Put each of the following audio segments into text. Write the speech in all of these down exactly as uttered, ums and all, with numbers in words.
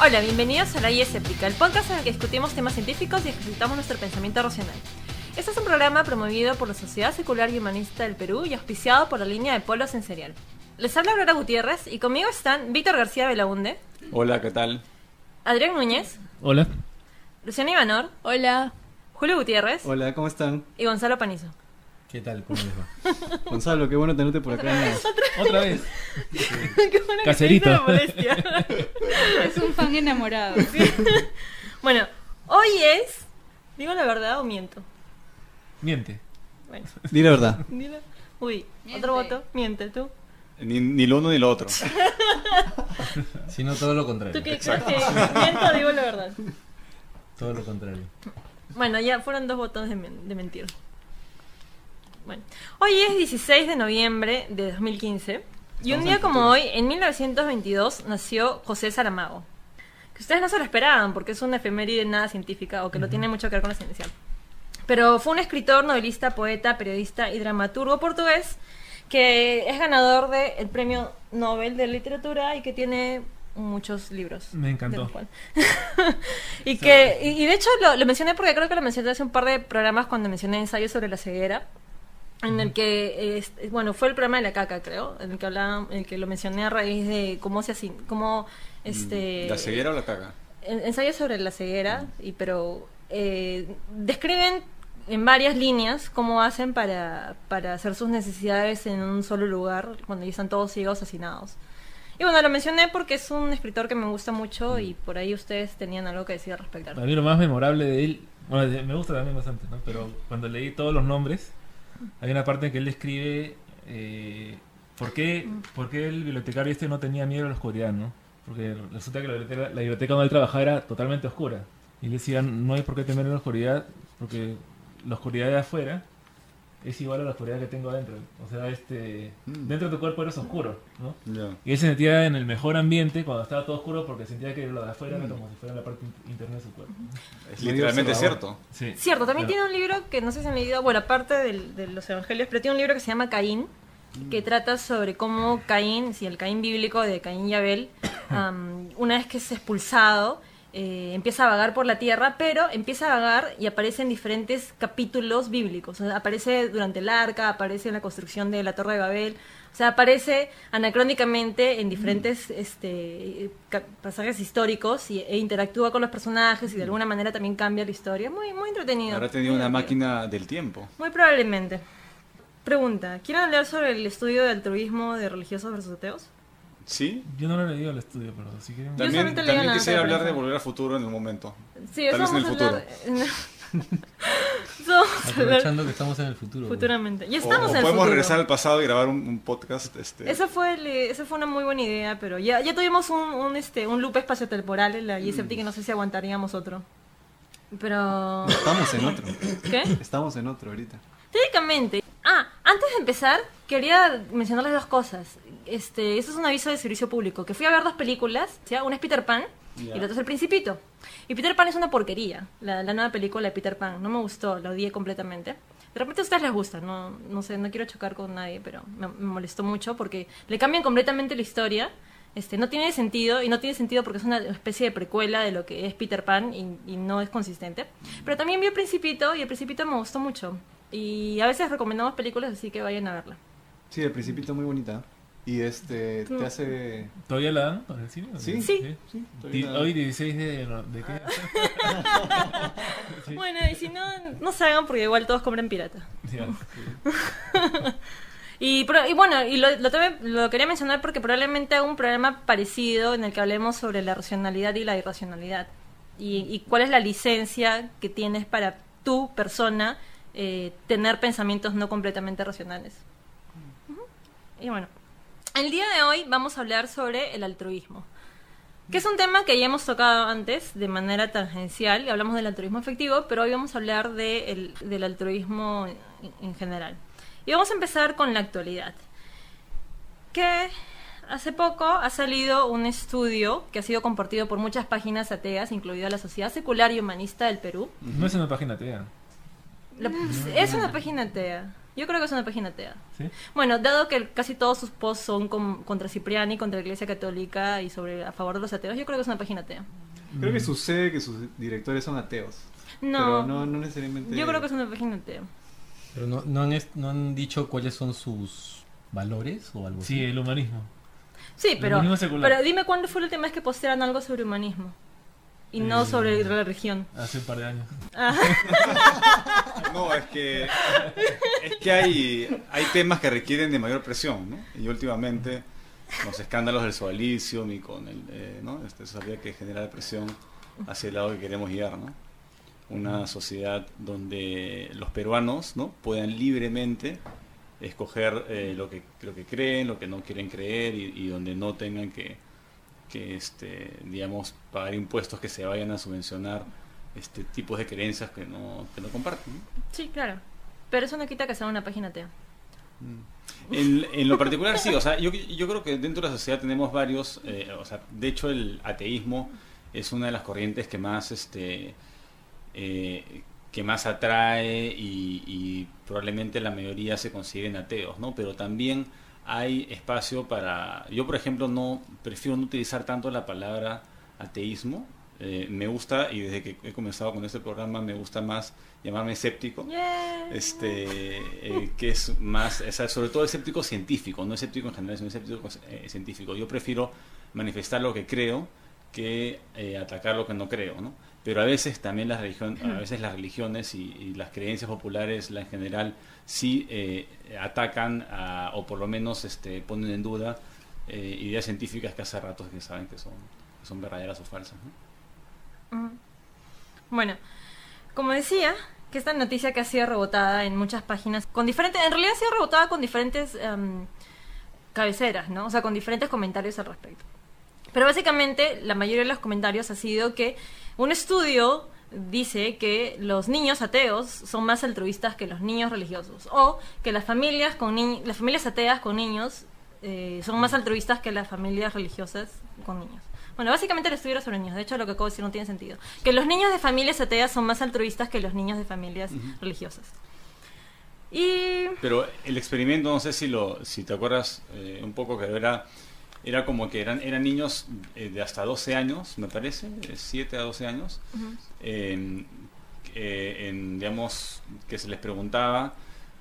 Hola, bienvenidos a La Guía Escéptica, el podcast en el que discutimos temas científicos y ejercitamos nuestro pensamiento racional. Este es un programa promovido por la Sociedad Secular y Humanista del Perú y auspiciado por la línea de Polos en Serial. Les habla Aurora Gutiérrez y conmigo están Víctor García Belaunde. Hola, ¿qué tal? Adrián Núñez. Hola. Luciana Ivanor. Hola. Julio Gutiérrez. Hola, ¿cómo están? Y Gonzalo Panizo. ¿Qué tal? ¿Cómo les va? Gonzalo, qué bueno tenerte por acá. ¿Otra, ¿Otra vez? Qué buena Caserito. que te molestia. Es un fan enamorado. Sí. Bueno, hoy es... ¿Digo la verdad o miento? Miente. Bueno, Di la verdad. dilo. Uy, Miente. otro voto. Miente, tú. Ni, ni lo uno ni lo otro. Si no, todo lo contrario. ¿Tú qué crees que miento o digo la verdad? Todo lo contrario. Bueno, ya fueron dos botones de, men- de mentir. Bueno, hoy es dieciséis de noviembre de dos mil quince y un Estamos día en como futuro. hoy, en mil novecientos veintidós, nació José Saramago. Que ustedes no se lo esperaban porque es una efeméride nada científica o que no tiene mucho que ver con la ciencia. Pero fue un escritor, novelista, poeta, periodista y dramaturgo portugués que es ganador del Premio Nobel de Literatura y que tiene muchos libros. Me encantó. de los cuales- y que y, y de hecho lo, lo mencioné porque creo que lo mencioné hace un par de programas cuando mencioné ensayos sobre la ceguera, en el que eh, es- bueno, fue el programa de la caca, creo, en el que hablaba, en el que lo mencioné a raíz de cómo se así cómo este ¿La ceguera o la caga? en- ensayos sobre la ceguera, y pero eh, describen en varias líneas cómo hacen para, para hacer sus necesidades en un solo lugar cuando ya están todos ciegos, hacinados. Y bueno, lo mencioné porque es un escritor que me gusta mucho y por ahí ustedes tenían algo que decir al respecto. Para mí lo más memorable de él, bueno, de- me gusta también bastante, ¿no? Pero cuando leí todos los nombres, hay una parte en que él describe eh, por qué, por qué el bibliotecario este no tenía miedo a la oscuridad, ¿no? Porque resulta que la biblioteca, la biblioteca donde él trabajaba era totalmente oscura. Y le decían, no hay por qué temer a la oscuridad, porque la oscuridad de afuera es igual a la oscuridad que tengo adentro. O sea, este Mm. dentro de tu cuerpo eres oscuro, ¿no? Ya. Y él se sentía en el mejor ambiente cuando estaba todo oscuro porque sentía que lo de afuera era como si fuera la parte in- interna de su cuerpo. Es literalmente cierto. Sí. Cierto, también Claro. tiene un libro que no sé si han leído, bueno, aparte del- de los evangelios, pero tiene un libro que se llama Caín, que trata sobre cómo Caín, sí, el Caín bíblico de Caín y Abel, am, una vez que es expulsado, eh, empieza a vagar por la tierra, pero empieza a vagar y aparece en diferentes capítulos bíblicos. O sea, aparece durante el arca, aparece en la construcción de la Torre de Babel, o sea, aparece anacrónicamente en diferentes este, ca- pasajes históricos y, e interactúa con los personajes y de alguna manera también cambia la historia. Muy, muy entretenido. Habrá tenido Muy una divertido. máquina del tiempo. Muy probablemente. Pregunta, ¿quieren hablar sobre el estudio de altruismo de religiosos versus ateos? ¿Sí? Yo no lo he leído al estudio, pero si quieren... Yo También, solamente leí también una quisiera nota de hablar de prensa. Volver al Futuro en el momento. Sí, Tal eso vez en vamos el a hablar... Eso vamos a hablar Aprovechando que estamos en el futuro. futuramente. Ya O, estamos o en el podemos futuro. regresar al pasado y grabar un, un podcast. Este, Esa fue, el- esa fue una muy buena idea, pero ya, ya tuvimos un, un, este, un loop espaciotemporal en la I S E P T que no sé si aguantaríamos otro. Pero... Estamos en otro. ¿Qué? Estamos en otro ahorita. Técnicamente. Ah, antes de empezar, quería mencionarles dos cosas. Este, eso es un aviso de servicio público. Que fui a ver dos películas, ¿sí? Una es Peter Pan y la otra es El Principito. Y Peter Pan es una porquería, la, la nueva película de Peter Pan. No me gustó, la odié completamente. De repente a ustedes les gusta, no, no sé, no quiero chocar con nadie, pero me, me molestó mucho porque le cambian completamente la historia. Este, no tiene sentido, y no tiene sentido porque es una especie de precuela de lo que es Peter Pan y, y no es consistente. Pero también vi El Principito y El Principito me gustó mucho. Y a veces recomendamos películas, así que vayan a verla. Sí, el Principito muy bonita. Y este, te hace... ¿Todavía la dan en el cine? Sí. Sí. Sí, Di- todavía- Hoy dieciséis de... no, ¿de qué? Sí. Bueno, y si no, no se hagan porque igual todos compran pirata. Ya. Y, pro- y bueno, y lo, lo, tuve- lo quería mencionar porque probablemente haga un programa parecido en el que hablemos sobre la racionalidad y la irracionalidad. Y, y cuál es la licencia que tienes para tu persona eh, tener pensamientos no completamente racionales. Ujú. Y bueno, el día de hoy vamos a hablar sobre el altruismo, que es un tema que ya hemos tocado antes de manera tangencial, y hablamos del altruismo efectivo, pero hoy vamos a hablar de el- del altruismo en, en general. Y vamos a empezar con la actualidad, que hace poco ha salido un estudio que ha sido compartido por muchas páginas ateas, incluida la Sociedad Secular y Humanista del Perú. No es una página atea. La- es una página atea. Yo creo que es una página atea. ¿Sí? Bueno, dado que casi todos sus posts son con- contra Cipriani, contra la Iglesia Católica y sobre a favor de los ateos, yo creo que es una página atea. Creo que sucede que sus directores son ateos. No, Pero no, no necesariamente. yo creo que es una página atea. Pero no, no, han, est- no han dicho cuáles son sus valores o algo Sí, así. el humanismo. Sí, El pero, humanismo secular. pero dime cuándo fue la última vez que postearon algo sobre humanismo y no Eh, sobre la religión. Hace un par de años. No, es que es que hay, hay temas que requieren de mayor presión, ¿no? Y últimamente los escándalos del Sodalicio y con el, eh, ¿no? Este, eso habría que generar presión hacia el lado que queremos guiar, ¿no? Una sociedad donde los peruanos, ¿no? Puedan libremente escoger eh, lo que lo que creen, lo que no quieren creer y, y donde no tengan que que este digamos pagar impuestos que se vayan a subvencionar este tipos de creencias que no que no comparten, ¿no? Sí, claro. Pero eso no quita que sea una página atea. En, en lo particular sí, o sea, yo, yo creo que dentro de la sociedad tenemos varios, eh, o sea, de hecho el ateísmo es una de las corrientes que más, este, eh, que más atrae y, y probablemente la mayoría se consideren ateos, ¿no? Pero también hay espacio para, yo por ejemplo no prefiero no utilizar tanto la palabra ateísmo. Eh, me gusta, y desde que he comenzado con este programa me gusta más llamarme escéptico. Yeah. Este, eh, que es más, o sea, sobre todo escéptico científico, no escéptico en general, sino escéptico eh, científico. Yo prefiero manifestar lo que creo que eh, atacar lo que no creo, ¿no? Pero a veces también las religión, a veces las religiones y, y las creencias populares, la en general, sí eh, atacan a, o por lo menos este, ponen en duda eh, ideas científicas que hace rato que saben que son, que son verdaderas o falsas, ¿no? Ujú. Bueno, como decía, que esta noticia que ha sido rebotada en muchas páginas, con diferentes, en realidad ha sido rebotada con diferentes em, cabeceras, ¿no? O sea, con diferentes comentarios al respecto. Pero básicamente la mayoría de los comentarios ha sido que un estudio dice que los niños ateos son más altruistas que los niños religiosos, o que las familias con ni- las familias ateas con niños eh, son más altruistas que las familias religiosas con niños. Bueno, básicamente el estudio era sobre niños. De hecho, lo que acabo de decir no tiene sentido. Que los niños de familias ateas son más altruistas que los niños de familias Ujú. religiosas. Y... Pero el experimento, no sé si lo si te acuerdas eh, un poco, que era era como que eran eran niños eh, de hasta doce años, me parece, de siete a doce años, Ujú. eh, eh, en, digamos, que se les preguntaba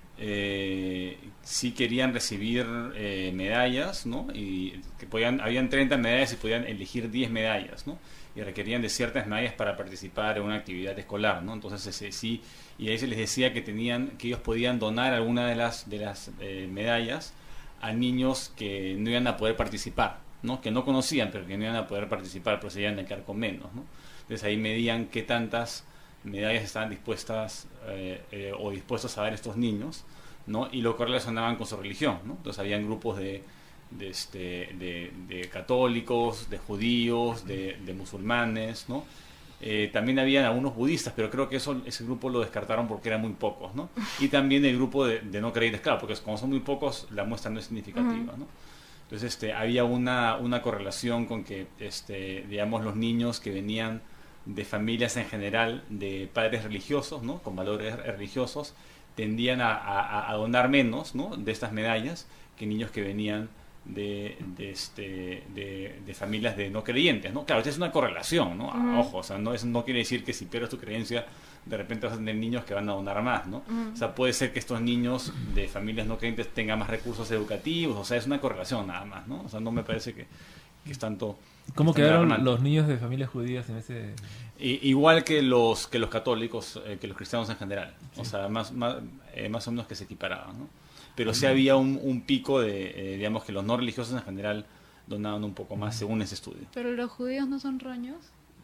eh, si querían recibir eh, medallas, ¿no? Y que podían, habían treinta medallas y podían elegir diez medallas, ¿no? Y requerían de ciertas medallas para participar en una actividad escolar, ¿no? Entonces ese, sí, y ahí se les decía que tenían, que ellos podían donar alguna de las de las eh, medallas a niños que no iban a poder participar, ¿no? Que no conocían, pero que no iban a poder participar, pero se iban a quedar con menos, ¿no? Entonces ahí medían qué tantas medallas estaban dispuestas eh, eh, o dispuestos a dar estos niños, ¿no? Y lo correlacionaban con su religión, ¿no? Entonces habían grupos de de, este, de, de católicos, de judíos, de, de musulmanes, ¿no? Eh, también habían algunos budistas, pero creo que eso ese grupo lo descartaron porque eran muy pocos, ¿no? Y también el grupo de, de no creyentes, claro, porque como son muy pocos, la muestra no es significativa, ¿no? Entonces este, había una, una correlación con que, este, digamos, los niños que venían de familias en general de padres religiosos, ¿no? Con valores religiosos, tendían a, a, a donar menos, ¿no? De estas medallas que niños que venían de, de, este, de, de familias de no creyentes, ¿no? Claro, esta es una correlación, ¿no? Uh-huh. Ojo, o sea, no, eso no quiere decir que si pierdes tu creencia, de repente vas a tener niños que van a donar más, ¿no? Uh-huh. O sea, puede ser que estos niños de familias no creyentes tengan más recursos educativos, o sea, es una correlación nada más, ¿no? O sea, no me parece que, que es tanto... ¿Cómo tan quedaron alarmante. los niños de familias judías en ese...? I- igual que los que los católicos, eh, que los cristianos en general, o sea, más, más, eh, más o menos que se equiparaban, ¿no? Pero sí había un, un pico de, eh, digamos, que los no religiosos en general donaban un poco más según ese estudio. Pero los judíos no son roños.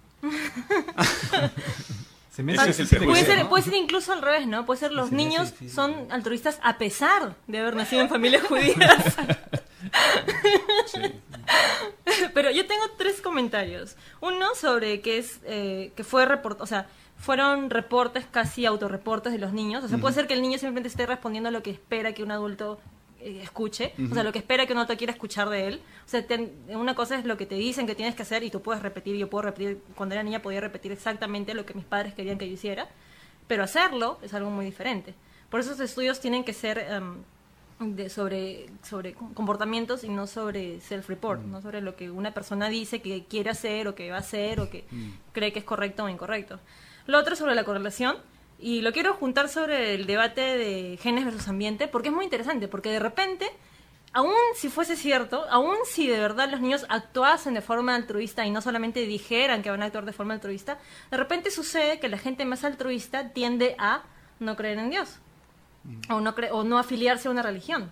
Se me Ese hace es el difícil, prejuicio, Puede ser, ¿no? puede ser incluso al revés, ¿no? Puede ser los Se me hace niños difícil. son altruistas a pesar de haber nacido en familias judías. Sí. Pero yo tengo tres comentarios. Uno sobre que es eh, que fue report, o sea, fueron reportes casi autorreportes de los niños. O sea, puede ser que el niño simplemente esté respondiendo a lo que espera que un adulto eh, escuche, o sea, lo que espera que un adulto quiera escuchar de él. O sea, ten- una cosa es lo que te dicen que tienes que hacer y tú puedes repetir. Yo puedo repetir, cuando era niña podía repetir exactamente lo que mis padres querían que yo hiciera, pero hacerlo es algo muy diferente. Por eso esos estudios tienen que ser um, de, sobre, sobre comportamientos y no sobre self-report, mm. no sobre lo que una persona dice que quiere hacer o que va a hacer o que mm. cree que es correcto o incorrecto. Lo otro sobre la correlación, y lo quiero juntar sobre el debate de genes versus ambiente, porque es muy interesante, porque de repente, aún si fuese cierto, aún si de verdad los niños actuasen de forma altruista y no solamente dijeran que van a actuar de forma altruista, de repente sucede que la gente más altruista tiende a no creer en Dios, mm. o, no cre- o no afiliarse a una religión.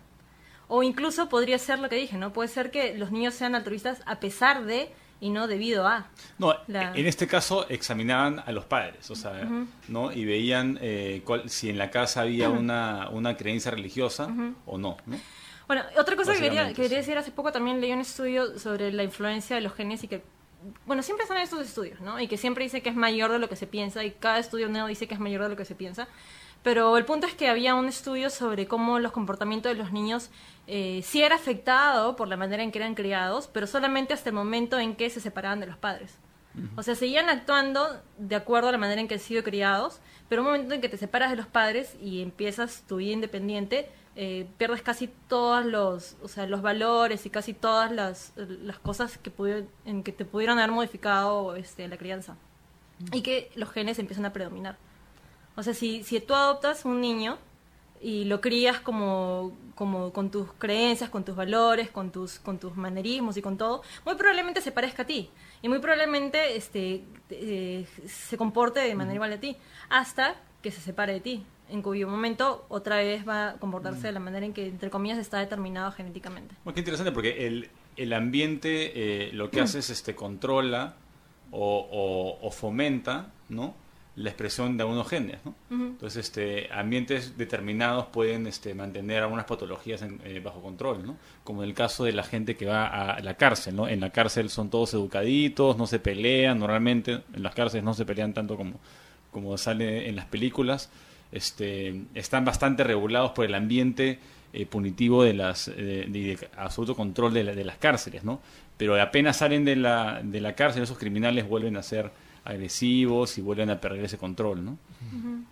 O incluso podría ser lo que dije, ¿no? Puede ser que los niños sean altruistas a pesar de y no debido a. No, la... en este caso examinaban a los padres, o sea, uh-huh. ¿no? Y veían eh, cuál, si en la casa había uh-huh. una, una creencia religiosa uh-huh. o no, ¿no? Bueno, otra cosa que quería, que quería decir, hace poco también leí un estudio sobre la influencia de los genes y que, bueno, siempre están estos estudios, ¿no? Y que siempre dice que es mayor de lo que se piensa y cada estudio nuevo dice que es mayor de lo que se piensa. Pero el punto es que había un estudio sobre cómo los comportamientos de los niños eh, sí era afectado por la manera en que eran criados, pero solamente hasta el momento en que se separaban de los padres. Uh-huh. O sea, seguían actuando de acuerdo a la manera en que han sido criados, pero un momento en que te separas de los padres y empiezas tu vida independiente, eh, pierdes casi todos los, o sea, los valores y casi todas las, las cosas que, pudi- en que te pudieron haber modificado este, la crianza. Uh-huh. Y que los genes empiezan a predominar. O sea, si, si tú adoptas un niño y lo crías como, como con tus creencias, con tus valores, con tus, con tus manerismos y con todo, muy probablemente se parezca a ti. Y muy probablemente este, eh, se comporte de manera igual a ti, hasta que se separe de ti, en cuyo momento otra vez va a comportarse de la manera en que, entre comillas, está determinado genéticamente. Bueno, qué interesante, porque el, el ambiente eh, lo que hace es este, controla o, o, o fomenta, ¿no?, la expresión de algunos genes, ¿no? Uh-huh. Entonces, este, ambientes determinados pueden este, mantener algunas patologías en, eh, bajo control, ¿no? Como en el caso de la gente que va a la cárcel, ¿no? En la cárcel son todos educaditos, no se pelean, normalmente en las cárceles no se pelean tanto como, como sale en las películas, este, están bastante regulados por el ambiente eh, punitivo de las eh, de, de absoluto control de, la, de las cárceles, ¿no? Pero apenas salen de la, de la cárcel, esos criminales vuelven a ser agresivos y vuelven a perder ese control, ¿no? Uh-huh.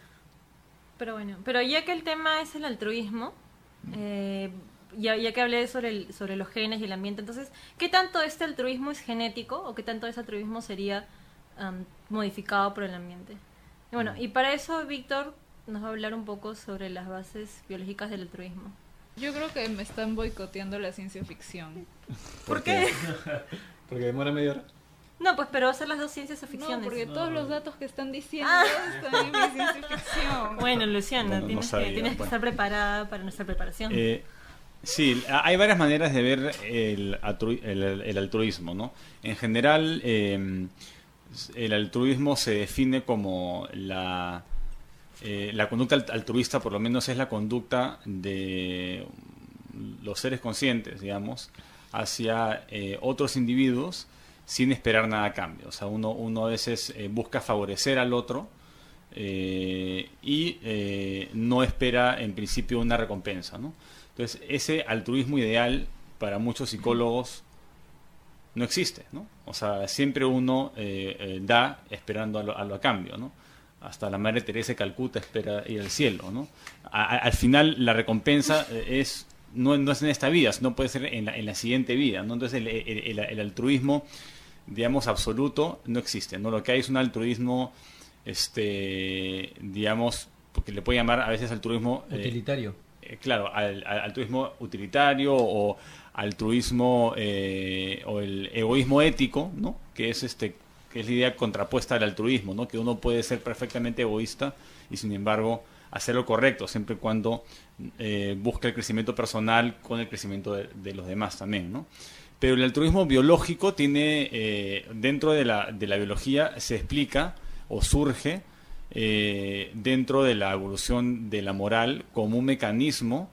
Pero bueno, pero ya que el tema es el altruismo, eh, ya, ya que hablé sobre, el, sobre los genes y el ambiente, entonces, ¿qué tanto este altruismo es genético o qué tanto ese altruismo sería um, modificado por el ambiente? Y bueno, y para eso Víctor nos va a hablar un poco sobre las bases biológicas del altruismo. Yo creo que me están boicoteando la ciencia ficción. ¿Por qué? Porque demora media hora. No, pues, pero hacer las dos ciencias o ficciones. No, porque No. todos los datos que están diciendo Ah. están en mi ciencia ficción. Bueno, Luciana, Bueno, no tienes, sabía, que, tienes que bueno. estar preparada para nuestra preparación. Eh, sí, hay varias maneras de ver el, altru- el, el altruismo, ¿no? En general, eh, el altruismo se define como la, eh, la conducta altruista, por lo menos es la conducta de los seres conscientes, digamos, hacia eh, otros individuos sin esperar nada a cambio. O sea, uno, uno a veces eh, busca favorecer al otro eh, y eh, no espera en principio una recompensa, ¿no? Entonces, ese altruismo ideal para muchos psicólogos no existe, ¿no? O sea, siempre uno eh, eh, da esperando a lo, a lo a cambio, ¿no? Hasta la Madre Teresa de Calcuta espera ir al cielo, ¿no? A, a, al final, la recompensa eh, es no, no es en esta vida, sino puede ser en la, en la siguiente vida, ¿no? Entonces, el, el, el, el altruismo, digamos, absoluto no existe, ¿no? Lo que hay es un altruismo, este, digamos, porque le puede llamar a veces altruismo eh, Utilitario. eh, claro, al, al altruismo utilitario o altruismo eh, o el egoísmo ético, ¿no? Que es este, que es la idea contrapuesta al altruismo, ¿no? Que uno puede ser perfectamente egoísta y sin embargo hacer lo correcto siempre y cuando eh, busca el crecimiento personal con el crecimiento de, de los demás también, ¿no? Pero el altruismo biológico tiene, eh, dentro de la, de la biología, se explica o surge eh, dentro de la evolución de la moral como un mecanismo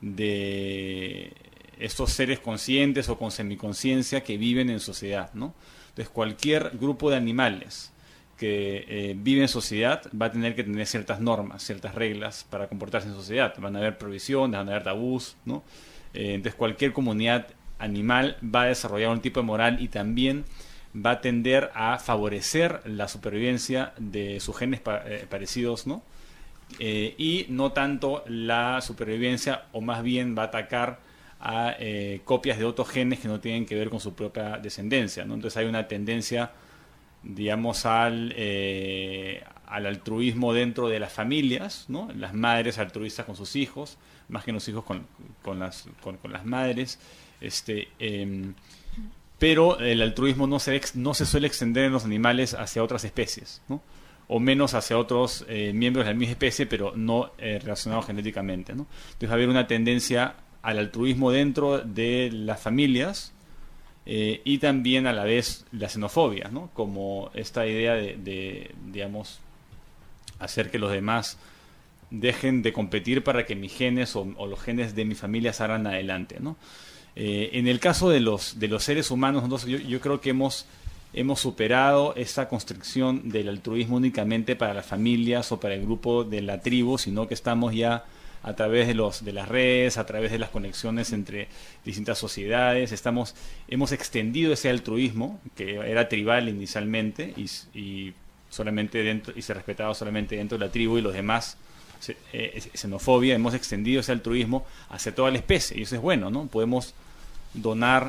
de estos seres conscientes o con semiconciencia que viven en sociedad, ¿no? Entonces, cualquier grupo de animales que eh, vive en sociedad va a tener que tener ciertas normas, ciertas reglas para comportarse en sociedad. Van a haber prohibiciones, van a haber tabús, ¿no? Eh, entonces, cualquier comunidad animal va a desarrollar un tipo de moral y también va a tender a favorecer la supervivencia de sus genes pa- eh, parecidos, ¿no? eh, y no tanto la supervivencia, o más bien va a atacar a eh, copias de otros genes que no tienen que ver con su propia descendencia, ¿no? Entonces hay una tendencia, digamos, al, eh, al altruismo dentro de las familias, ¿no? Las madres altruistas con sus hijos, más que los hijos con, con, las, con, con las madres, este... Eh, pero el altruismo no se, ex, no se suele extender en los animales hacia otras especies, ¿no? O menos hacia otros eh, miembros de la misma especie, pero no eh, relacionados genéticamente, ¿no? Entonces va a haber una tendencia al altruismo dentro de las familias, eh, y también a la vez la xenofobia, ¿no? Como esta idea de, de, digamos, hacer que los demás dejen de competir para que mis genes o, o los genes de mi familia salgan adelante, ¿no? Eh, en el caso de los, de los seres humanos, nosotros, yo, yo creo que hemos, hemos superado esa constricción del altruismo únicamente para las familias o para el grupo de la tribu, sino que estamos ya a través de, los, de las redes, a través de las conexiones entre distintas sociedades, estamos, hemos extendido ese altruismo, que era tribal inicialmente, y, y, solamente dentro, y se respetaba solamente dentro de la tribu, y los demás... Eh, xenofobia, hemos extendido ese altruismo hacia toda la especie, y eso es bueno, ¿no? Podemos donar,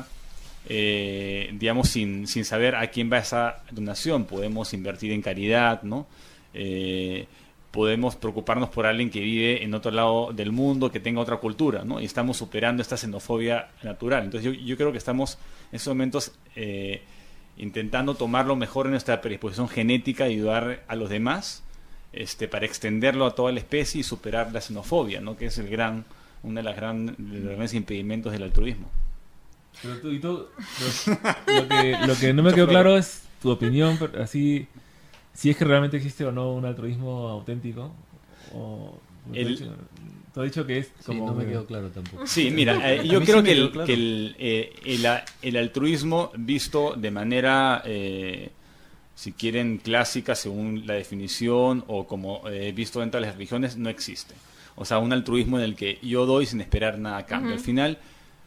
eh, digamos, sin, sin saber a quién va esa donación, podemos invertir en caridad, ¿no? Eh, podemos preocuparnos por alguien que vive en otro lado del mundo, que tenga otra cultura, ¿no? Y estamos superando esta xenofobia natural. Entonces yo, yo creo que estamos en estos momentos eh, intentando tomar lo mejor en nuestra predisposición genética y ayudar a los demás, Este, para extenderlo a toda la especie y superar la xenofobia, ¿no? Que es el gran, uno de, las gran, de los grandes impedimentos del altruismo. Pero tú, y tú, lo, lo, que, lo que no me quedó claro es tu opinión, pero así, si es que realmente existe o no un altruismo auténtico. O, El, tú has dicho que es como... Sí, no me que... quedó claro tampoco. Sí, mira, eh, yo sí creo que, el, claro. que el, eh, el, el altruismo visto de manera... Eh, si quieren clásica según la definición o como eh, visto dentro de las religiones, no existe. O sea, un altruismo en el que yo doy sin esperar nada a cambio. Uh-huh. Al final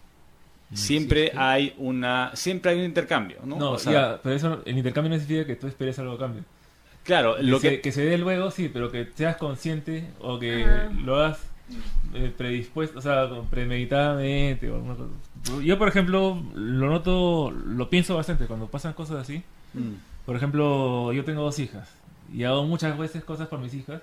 no siempre existe. hay una siempre hay un intercambio, ¿no? No, o sea, ya, pero eso, el intercambio no significa que tú esperes algo a cambio. Claro, que lo se, que... que se dé luego, sí, pero que seas consciente o que Uh-huh. lo hagas eh, predispuesto, o sea, premeditadamente o alguna cosa. Yo, por ejemplo, lo noto, lo pienso bastante cuando pasan cosas así. Mm. Por ejemplo, yo tengo dos hijas y hago muchas veces cosas por mis hijas,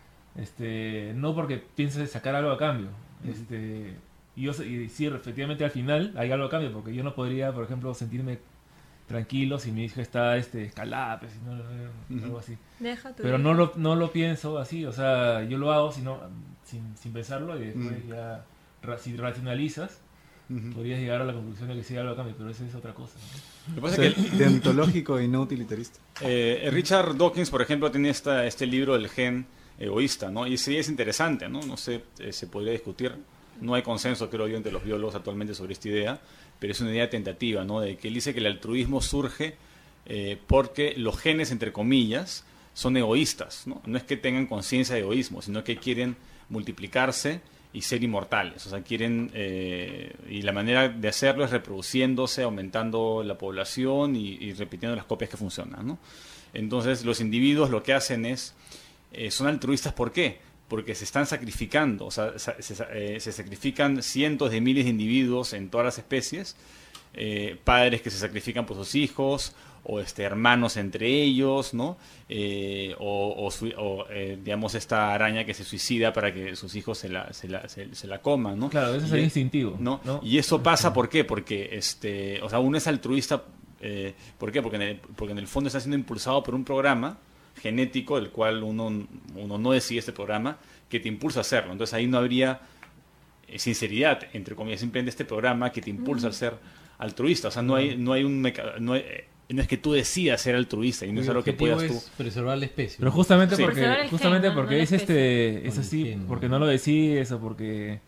este, no porque piense sacar algo a cambio. Este, y yo y sí, efectivamente al final hay algo a cambio, porque yo no podría, por ejemplo, sentirme tranquilo si mi hija está este, escalada, pues, no, no, algo así. Deja tu Pero hija. no lo, no lo pienso así, o sea, yo lo hago sino, sin, sin pensarlo y después Mm. ya, ra- si racionalizas, Ujú. podrías llegar a la conclusión de que sí hay algo a cambio, pero eso es otra cosa, ¿no? Lo que pasa O sea, es que el- deontológico y no utilitarista. Eh, Richard Dawkins, por ejemplo, tiene esta, este libro del gen egoísta, ¿no? Y sí es interesante, ¿no? No sé, eh, se podría discutir. No hay consenso, creo yo, entre los biólogos actualmente sobre esta idea, pero es una idea tentativa, ¿no? De que él dice que el altruismo surge eh, porque los genes, entre comillas, son egoístas, ¿no? No es que tengan conciencia de egoísmo, sino que quieren multiplicarse y ser inmortales. O sea, quieren... Eh, y la manera de hacerlo es reproduciéndose, aumentando la población y, y repitiendo las copias que funcionan, ¿no? Entonces, los individuos lo que hacen es... Eh, son altruistas, ¿por qué? Porque se están sacrificando, o sea, se, se, eh, se sacrifican cientos de miles de individuos en todas las especies, eh, padres que se sacrifican por sus hijos, o este hermanos entre ellos, ¿no? Eh, o, o, su, o eh, digamos, esta araña que se suicida para que sus hijos se la, se la, se, se la coman, ¿no? Claro, eso es Y- el instintivo, ¿no? ¿no? Y eso pasa, ¿por qué? Porque, este, o sea, uno es altruista, eh, ¿por qué? Porque en, el, porque en el fondo está siendo impulsado por un programa genético del cual uno, uno no decide este programa, que te impulsa a hacerlo. Entonces ahí no habría eh, sinceridad, entre comillas, simplemente este programa que te impulsa a ser altruista. O sea, no hay, no hay un meca- no, hay- eh, no es que tú decidas ser altruista y no es Mi algo que objetivo puedas tú. es preservar la especie. Pero ¿no? justamente Sí. porque Preservar el justamente gen, ¿no? porque No la es este es Con el así, gen. porque no lo decides o porque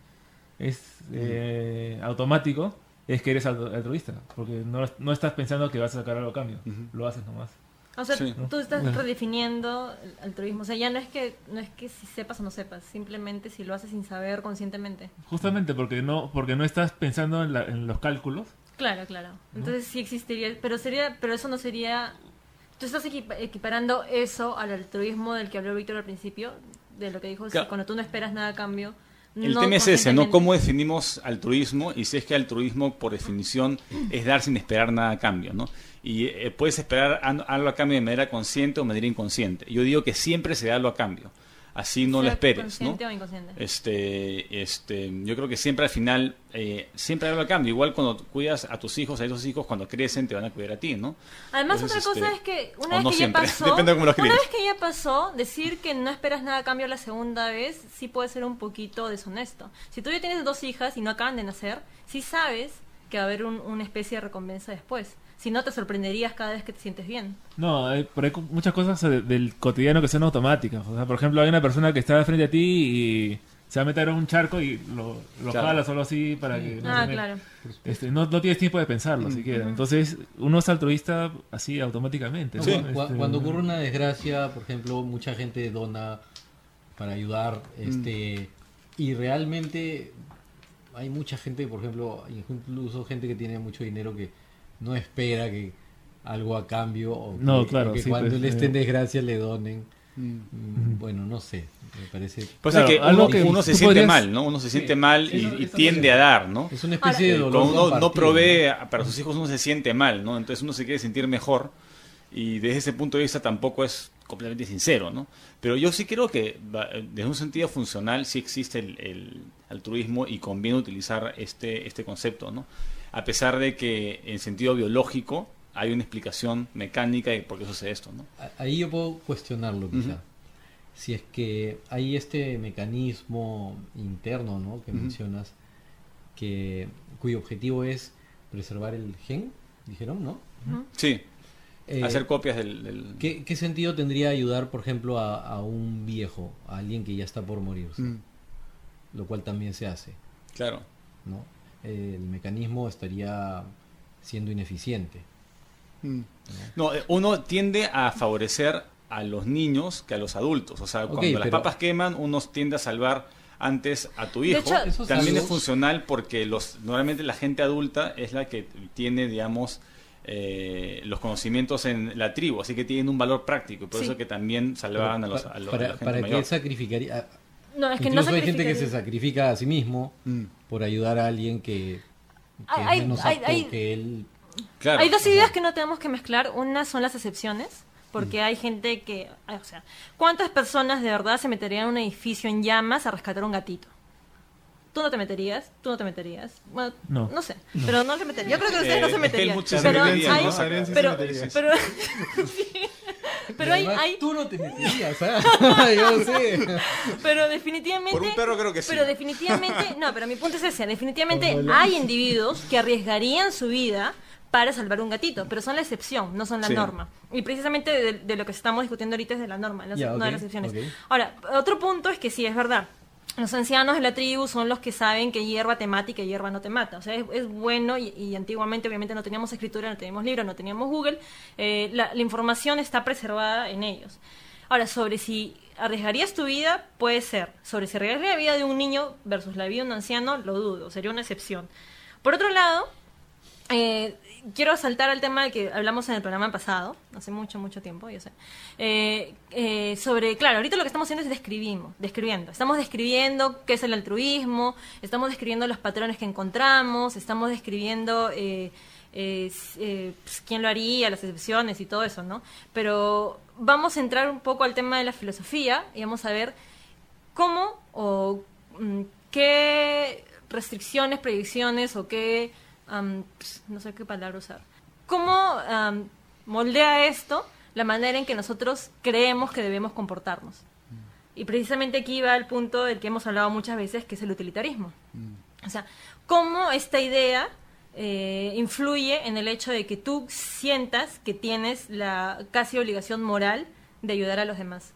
es eh, automático, es que eres altru- altruista, porque no, no estás pensando que vas a sacar algo a cambio, Ujú. lo haces nomás. O sea, Sí. tú estás Bueno. redefiniendo el altruismo. O sea, ya no es que no es que si sepas o no sepas, simplemente si lo haces sin saber conscientemente. Justamente porque no porque no estás pensando en, la- en los cálculos. Claro, claro. Entonces sí existiría, pero sería, pero eso no sería. Tú estás equipa- equiparando eso al altruismo del que habló Víctor al principio, de lo que dijo, Claro. si cuando tú no esperas nada a cambio. El no tema es ese, ¿no? conscientemente- ¿Cómo definimos altruismo? Y si es que altruismo, por definición, es dar sin esperar nada a cambio, ¿no? Y eh, puedes esperar an- algo a cambio de manera consciente o de manera inconsciente. Yo digo que siempre se da algo a cambio. Así no lo sea esperes, ¿no? consciente o inconsciente. Este, este, yo creo que siempre al final, eh, siempre hay algo a cambio. Igual cuando cuidas a tus hijos, a esos hijos cuando crecen te van a cuidar a ti, ¿no? Además, Entonces, otra cosa este, es que o una vez no que siempre, ya pasó, depende de cómo los una críes. vez que ya pasó, decir que no esperas nada a cambio la segunda vez sí puede ser un poquito deshonesto. Si tú ya tienes dos hijas y no acaban de nacer, sí sabes que va a haber un- una especie de recompensa después. Si no, te sorprenderías cada vez que te sientes bien. No, hay, pero hay muchas cosas de- del cotidiano que son automáticas. O sea, por ejemplo, hay una persona que está frente a ti y se va a meter en un charco y lo, lo Claro. jalas solo así para que no Ah, se meta. claro. Este, no, no tienes tiempo de pensarlo siquiera. Entonces, uno es altruista así automáticamente. No, ¿no? cu- cu- Este, Cuando ocurre una desgracia, por ejemplo, mucha gente dona para ayudar, este, y realmente hay mucha gente, por ejemplo, incluso gente que tiene mucho dinero que no espera que algo a cambio o que, No, claro, o que sí, cuando pues, él esté en eh. desgracia le donen. Mm. Mm, Bueno, no sé, me parece. Pues Claro, es que algo uno, que uno se tú siente podrías- mal, ¿no? Uno se siente mal y, eso- y eso tiende no a sé. dar, ¿no? Es una especie Eh, de dolor cuando uno no compartido, provee a- para sus hijos, uno se siente mal, ¿no? Entonces uno se quiere sentir mejor y desde ese punto de vista tampoco es completamente sincero, ¿no? Pero yo sí creo que va- desde un sentido funcional sí existe el, el altruismo y conviene utilizar este, este concepto, ¿no? A pesar de que en sentido biológico hay una explicación mecánica de por qué sucede esto, ¿no? A- Ahí yo puedo cuestionarlo quizá. Ujú. Si es que hay este mecanismo interno, ¿no? que Ujú. mencionas, que cuyo objetivo es preservar el gen, dijeron, ¿no? Sí, Eh, hacer copias del... del- ¿qué, qué sentido tendría ayudar, por ejemplo, a, a un viejo, a alguien que ya está por morirse? Mm. Lo cual también se hace, Claro. ¿no? Eh, el mecanismo estaría siendo ineficiente. Mm. No, eh, uno tiende a favorecer a los niños que a los adultos. O sea, Ok, cuando las pero- papas queman, uno tiende a salvar antes a tu hijo. hecho, Esos También es salvos- funcional porque los normalmente la gente adulta es la que tiene, digamos, eh, los conocimientos en la tribu, así que tienen un valor práctico. Y por Sí. eso que también salvaban a, los, Pa- a, los- a para, la gente para que mayor. él sacrificaría... No, es que no Incluso hay gente que se sacrificaría. sacrifica a sí mismo Mm. por ayudar a alguien que, que Hay- es menos hay- apto hay- que él. Claro. Hay dos ideas que no tenemos que mezclar. Una son las excepciones, porque hay gente que, ay, o sea, ¿cuántas personas de verdad se meterían en un edificio en llamas a rescatar un gatito? Tú no te meterías, tú no te meterías. Bueno, no, No. sé, pero no se meterían. Yo creo que ustedes Eh, no se es que meterían. él mucho se pero metería, hay, ¿no? Adrián sí se pero, metería. pero, sí. pero hay, Además, hay, tú no te meterías, ¿ah? Yo sé. pero definitivamente, Por un perro creo que sí. pero definitivamente, no, pero mi punto es ese, definitivamente Por hay individuos que arriesgarían su vida para salvar un gatito, pero son la excepción, no son la Sí. norma. Y precisamente de, de lo que estamos discutiendo ahorita es de la norma, no, Ya, no ok, de las excepciones. ok. Ahora, otro punto es que sí, es verdad. Los ancianos de la tribu son los que saben que hierba te mata y que hierba no te mata. O sea, es, es bueno y, y antiguamente obviamente no teníamos escritura, no teníamos libros, no teníamos Google. Eh, la, la información está preservada en ellos. Ahora, sobre si arriesgarías tu vida, puede ser. Sobre si arriesgarías la vida de un niño versus la vida de un anciano, lo dudo, sería una excepción. Por otro lado, eh, quiero saltar al tema del que hablamos en el programa pasado, hace mucho, mucho tiempo, yo sé. Eh, eh, sobre, claro, ahorita lo que estamos haciendo es describimos, describiendo. Estamos describiendo qué es el altruismo, estamos describiendo los patrones que encontramos, estamos describiendo eh, eh, s- eh, pues, quién lo haría, las excepciones y todo eso, ¿no? Pero vamos a entrar un poco al tema de la filosofía y vamos a ver cómo o mm, qué restricciones, proyecciones o qué, am, ps, no sé qué palabra usar, cómo am, moldea esto la manera en que nosotros creemos que debemos comportarnos. Y precisamente aquí va el punto del que hemos hablado muchas veces, que es el utilitarismo. O sea, cómo esta idea eh, influye en el hecho de que tú sientas que tienes la casi obligación moral de ayudar a los demás.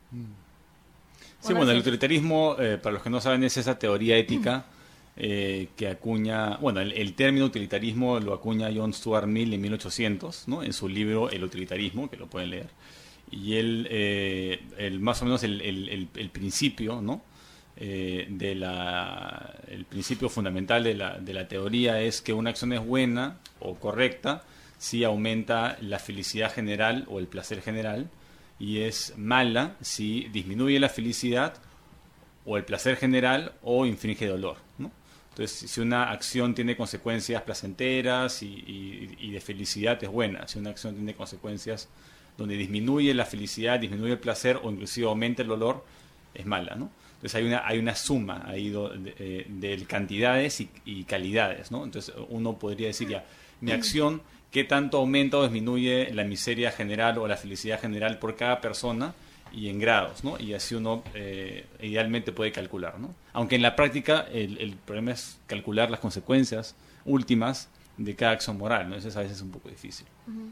Sí, bueno, el utilitarismo, eh, para los que no saben, es esa teoría ética eh, que acuña, bueno, el, el término utilitarismo lo acuña John Stuart Mill en mil ochocientos, ¿no? En su libro El utilitarismo, que lo pueden leer. Y él, eh, el, más o menos el, el, el, el principio, ¿no? Eh, de la, el principio fundamental de la, de la teoría es que una acción es buena o correcta si aumenta la felicidad general o el placer general y es mala si disminuye la felicidad o el placer general o infringe dolor, ¿no? Entonces, si una acción tiene consecuencias placenteras y, y, y de felicidad es buena. Si una acción tiene consecuencias donde disminuye la felicidad, disminuye el placer o inclusive aumenta el dolor, es mala, ¿no? Entonces hay una hay una suma ahí do, de, eh, de cantidades y, y calidades, ¿no? Entonces uno podría decir ya, mi acción, ¿qué tanto aumenta o disminuye la miseria general o la felicidad general por cada persona? Y en grados, ¿no? Y así uno eh, idealmente puede calcular, ¿no? Aunque en la práctica el, el problema es calcular las consecuencias últimas de cada acción moral, ¿no? Eso es a veces un poco difícil. Uh-huh.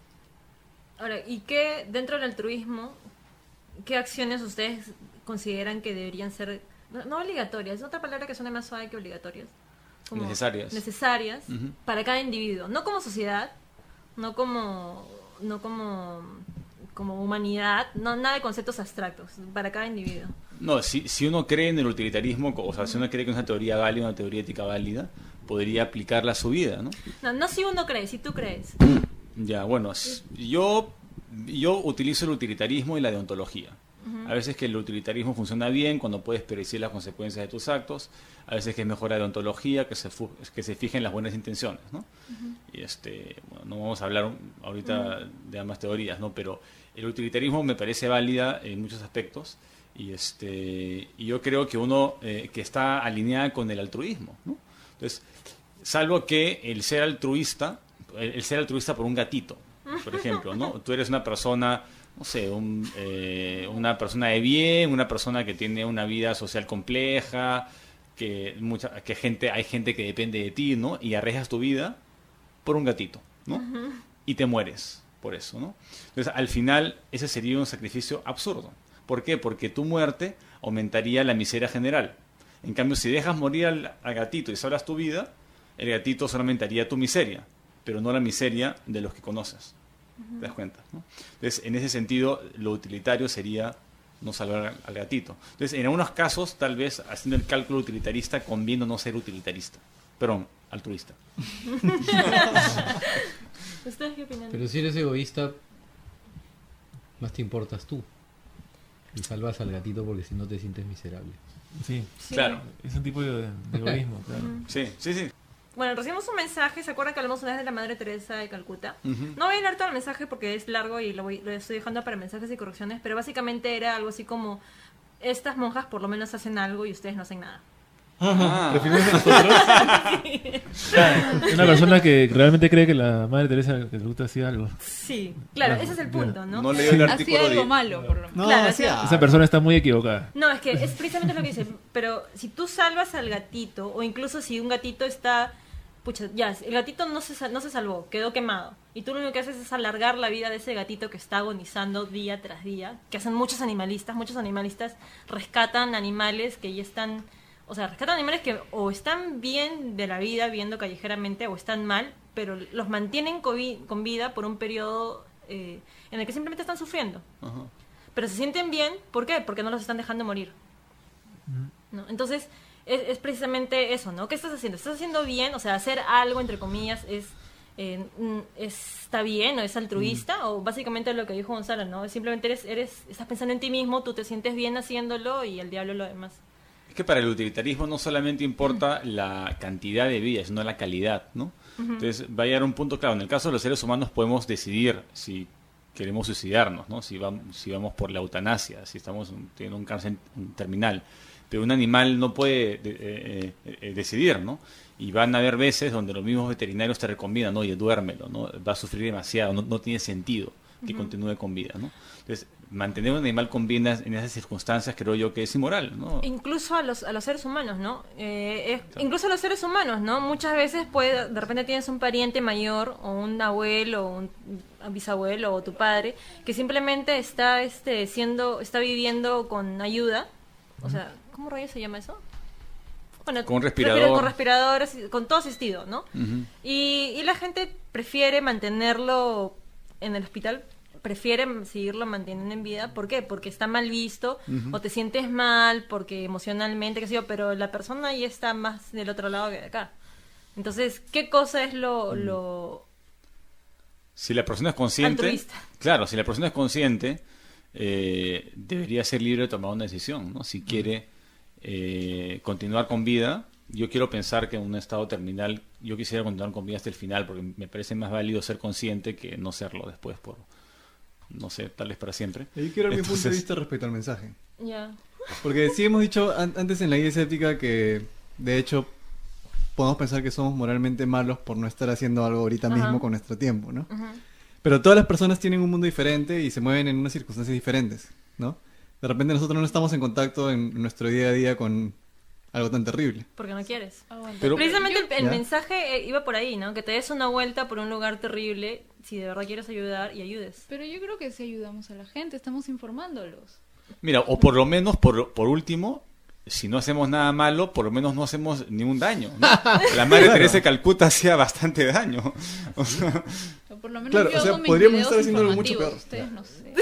Ahora, ¿y qué dentro del altruismo, qué acciones ustedes consideran que deberían ser, no, no obligatorias, es otra palabra que suena más suave que obligatorias? Como necesarias. Necesarias Uh-huh. para cada individuo, no como sociedad, no como, no como, como humanidad, no nada de conceptos abstractos, para cada individuo. No, si, si uno cree en el utilitarismo, o sea, si uno cree que es una teoría válida, una teoría ética válida, podría aplicarla a su vida, ¿no? No, no si uno cree, si tú crees. Ya, bueno, yo, yo utilizo el utilitarismo y la deontología. Uh-huh. A veces que el utilitarismo funciona bien cuando puedes predecir las consecuencias de tus actos, a veces que es mejor la deontología, que se, fu- que se fijen las buenas intenciones, ¿no? Uh-huh. Y este, bueno, no vamos a hablar ahorita Uh-huh. de ambas teorías, ¿no? Pero el utilitarismo me parece válida en muchos aspectos y este y yo creo que uno eh, que está alineada con el altruismo, ¿no? Entonces, salvo que el ser altruista, el, el ser altruista por un gatito, por ejemplo, ¿no? Tú eres una persona, no sé, un, eh, una persona de bien, una persona que tiene una vida social compleja, que mucha que gente hay gente que depende de ti, ¿no? Y arriesgas tu vida por un gatito, ¿no? Uh-huh. Y te mueres por eso, ¿no? Entonces, al final, ese sería un sacrificio absurdo. ¿Por qué? Porque tu muerte aumentaría la miseria general. En cambio, si dejas morir al, al gatito y salvas tu vida, el gatito solamente haría tu miseria, pero no la miseria de los que conoces. ¿Te das cuenta? ¿No? Entonces, en ese sentido, lo utilitario sería no salvar al gatito. Entonces, en algunos casos, tal vez, haciendo el cálculo utilitarista, conviene no ser utilitarista. Perdón, altruista. ¿Ustedes qué opinan? Pero si eres egoísta, más te importas tú. Y salvas al gatito porque si no te sientes miserable. Sí, Sí. Claro. es un tipo de, de egoísmo, claro. Ujú. Sí, sí, sí. Bueno, recibimos un mensaje, ¿se acuerdan que hablamos una vez de la Madre Teresa de Calcuta? Ujú. No voy a leer todo el mensaje porque es largo y lo, voy, lo estoy dejando para mensajes y correcciones, pero básicamente era algo así como, estas monjas por lo menos hacen algo y ustedes no hacen nada. Ah. ¿Prefieres a nosotros? Una persona que realmente cree que la Madre Teresa de Calcuta hacía algo. Sí, claro, Ah, ese es el ya. punto, ¿no? No leo el Hacía artículo algo de... malo, por lo menos. No, Claro, o sea, Esa persona está muy equivocada. No, es que es precisamente lo que dice, pero si tú salvas al gatito, o incluso si un gatito está, pucha, ya, el gatito no se, sal- no se salvó, quedó quemado, y tú lo único que haces es alargar la vida de ese gatito que está agonizando día tras día, que hacen muchos animalistas, muchos animalistas rescatan animales que ya están, o sea, rescatan animales que o están bien de la vida, viviendo callejeramente, o están mal, pero los mantienen con vi- con vida por un periodo eh, en el que simplemente están sufriendo. Ajá. Pero se sienten bien, ¿por qué? Porque no los están dejando morir. ¿No? Entonces, es, es precisamente eso, ¿no? ¿Qué estás haciendo? ¿Estás haciendo bien? O sea, hacer algo, entre comillas, es, eh, mm, está bien o es altruista, o básicamente lo que dijo Gonzalo, ¿no? Simplemente eres, eres, estás pensando en ti mismo, tú te sientes bien haciéndolo y el diablo lo demás. Es que para el utilitarismo no solamente importa la cantidad de vida, sino la calidad, ¿no? Entonces va a llegar un punto, claro, en el caso de los seres humanos podemos decidir si queremos suicidarnos, ¿no? Si vamos, si vamos por la eutanasia, si estamos teniendo un cáncer terminal. Pero un animal no puede de- eh, eh, eh, decidir, ¿no? Y van a haber veces donde los mismos veterinarios te recomiendan, oye, duérmelo, ¿no? Va a sufrir demasiado, no, no tiene sentido que continúe con vida, ¿no? Entonces, mantener un animal con vida en esas circunstancias creo yo que es inmoral, ¿no? Incluso a los, a los seres humanos, ¿no? Eh, es- incluso a los seres humanos, ¿no? Muchas veces puede, de repente tienes un pariente mayor o un abuelo o un bisabuelo o tu padre que simplemente está este siendo está viviendo con ayuda, o sea, ¿cómo rayos se llama eso? Bueno, Con respirar- respirador. con respiradores, con todo asistido, ¿no? Ujú. Y, y la gente prefiere mantenerlo en el hospital, prefiere seguirlo manteniendo en vida. ¿Por qué? Porque está mal visto, o te sientes mal, porque emocionalmente, qué sé yo, pero la persona ahí está más del otro lado que de acá. Entonces, ¿qué cosa es lo, lo Si la persona es consciente, altruista? claro, si la persona es consciente, eh, debería ser libre de tomar una decisión, ¿no? Si quiere eh, continuar con vida. Yo quiero pensar que en un estado terminal yo quisiera continuar con vida hasta el final, porque me parece más válido ser consciente que no serlo después por, no sé, tal vez para siempre. Yo quiero dar mi punto de Entonces- vista respecto al mensaje. Ya. Porque sí hemos dicho an- antes en la guía escéptica que de hecho podemos pensar que somos moralmente malos por no estar haciendo algo ahorita Ajá. mismo con nuestro tiempo, ¿no? Ujú. Pero todas las personas tienen un mundo diferente y se mueven en unas circunstancias diferentes, ¿no? De repente nosotros no estamos en contacto en nuestro día a día con algo tan terrible. Porque no quieres. Aguanta. Pero- Precisamente Yo- el, el ¿Ya? mensaje eh, iba por ahí, ¿no? Que te des una vuelta por un lugar terrible si de verdad quieres ayudar y ayudes. Pero yo creo que si ayudamos a la gente, estamos informándolos. Mira, o por lo menos, por, por último, si no hacemos nada malo, por lo menos no hacemos ningún daño, ¿no? La Madre Teresa de Calcuta hacía bastante daño. O sea, O por lo menos Claro, yo o sea, hago mis podríamos videos estar haciendo algo mucho informativos, peor. Ustedes no sé.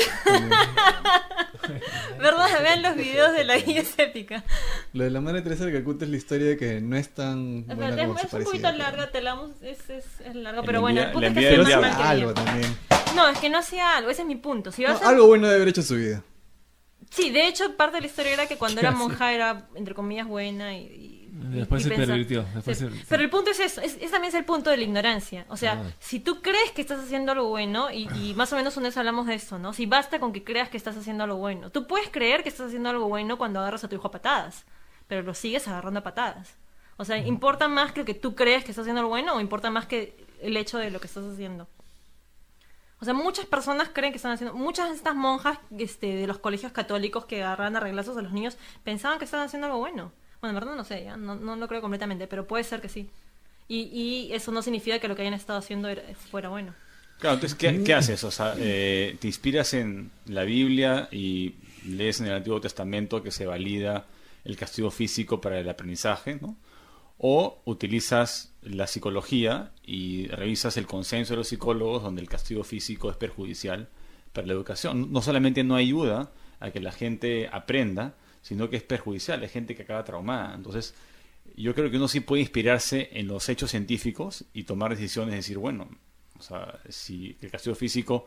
¿Verdad? Vean los videos de la guía escéptica. Lo de la Madre Teresa de Calcuta es la historia de que no es tan Es, buena verdad, como es, se es un parecía. poquito pero- larga, te la vamos- es, es, es larga, Le pero bueno, el envía- punto le es que envía hace el más diablo. mal que algo bien. también. No, es que no hacía algo, ese es mi punto. Si No, vas a- algo bueno de haber hecho en su vida. Sí, de hecho, parte de la historia era que cuando era monja era, entre comillas, buena y... y- Después y se pensa- pervirtió, después Sí. se- Pero el punto es eso, es, es también es el punto de la ignorancia. O sea, Ah. si tú crees que estás haciendo algo bueno, y, y más o menos una vez hablamos de esto, ¿no? Si basta con que creas que estás haciendo algo bueno. Tú puedes creer que estás haciendo algo bueno cuando agarras a tu hijo a patadas, pero lo sigues agarrando a patadas. O sea, ¿importa más que lo que tú crees que estás haciendo algo bueno o importa más que el hecho de lo que estás haciendo? O sea, muchas personas creen que están haciendo... Muchas de estas monjas este, de los colegios católicos que agarran a reglazos a los niños pensaban que estaban haciendo algo bueno. Bueno, en verdad no sé, ¿ya? No, no lo creo completamente, pero puede ser que sí. Y, y eso no significa que lo que hayan estado haciendo era- fuera bueno. claro, entonces, ¿qué, qué haces? O sea, eh, te inspiras en la Biblia y lees en el Antiguo Testamento que se valida el castigo físico para el aprendizaje, ¿no? O utilizas la psicología y revisas el consenso de los psicólogos donde el castigo físico es perjudicial para la educación. No solamente no ayuda a que la gente aprenda, sino que es perjudicial. Hay gente que acaba traumada. Entonces, yo creo que uno sí puede inspirarse en los hechos científicos y tomar decisiones, decir, bueno, o sea, si el castigo físico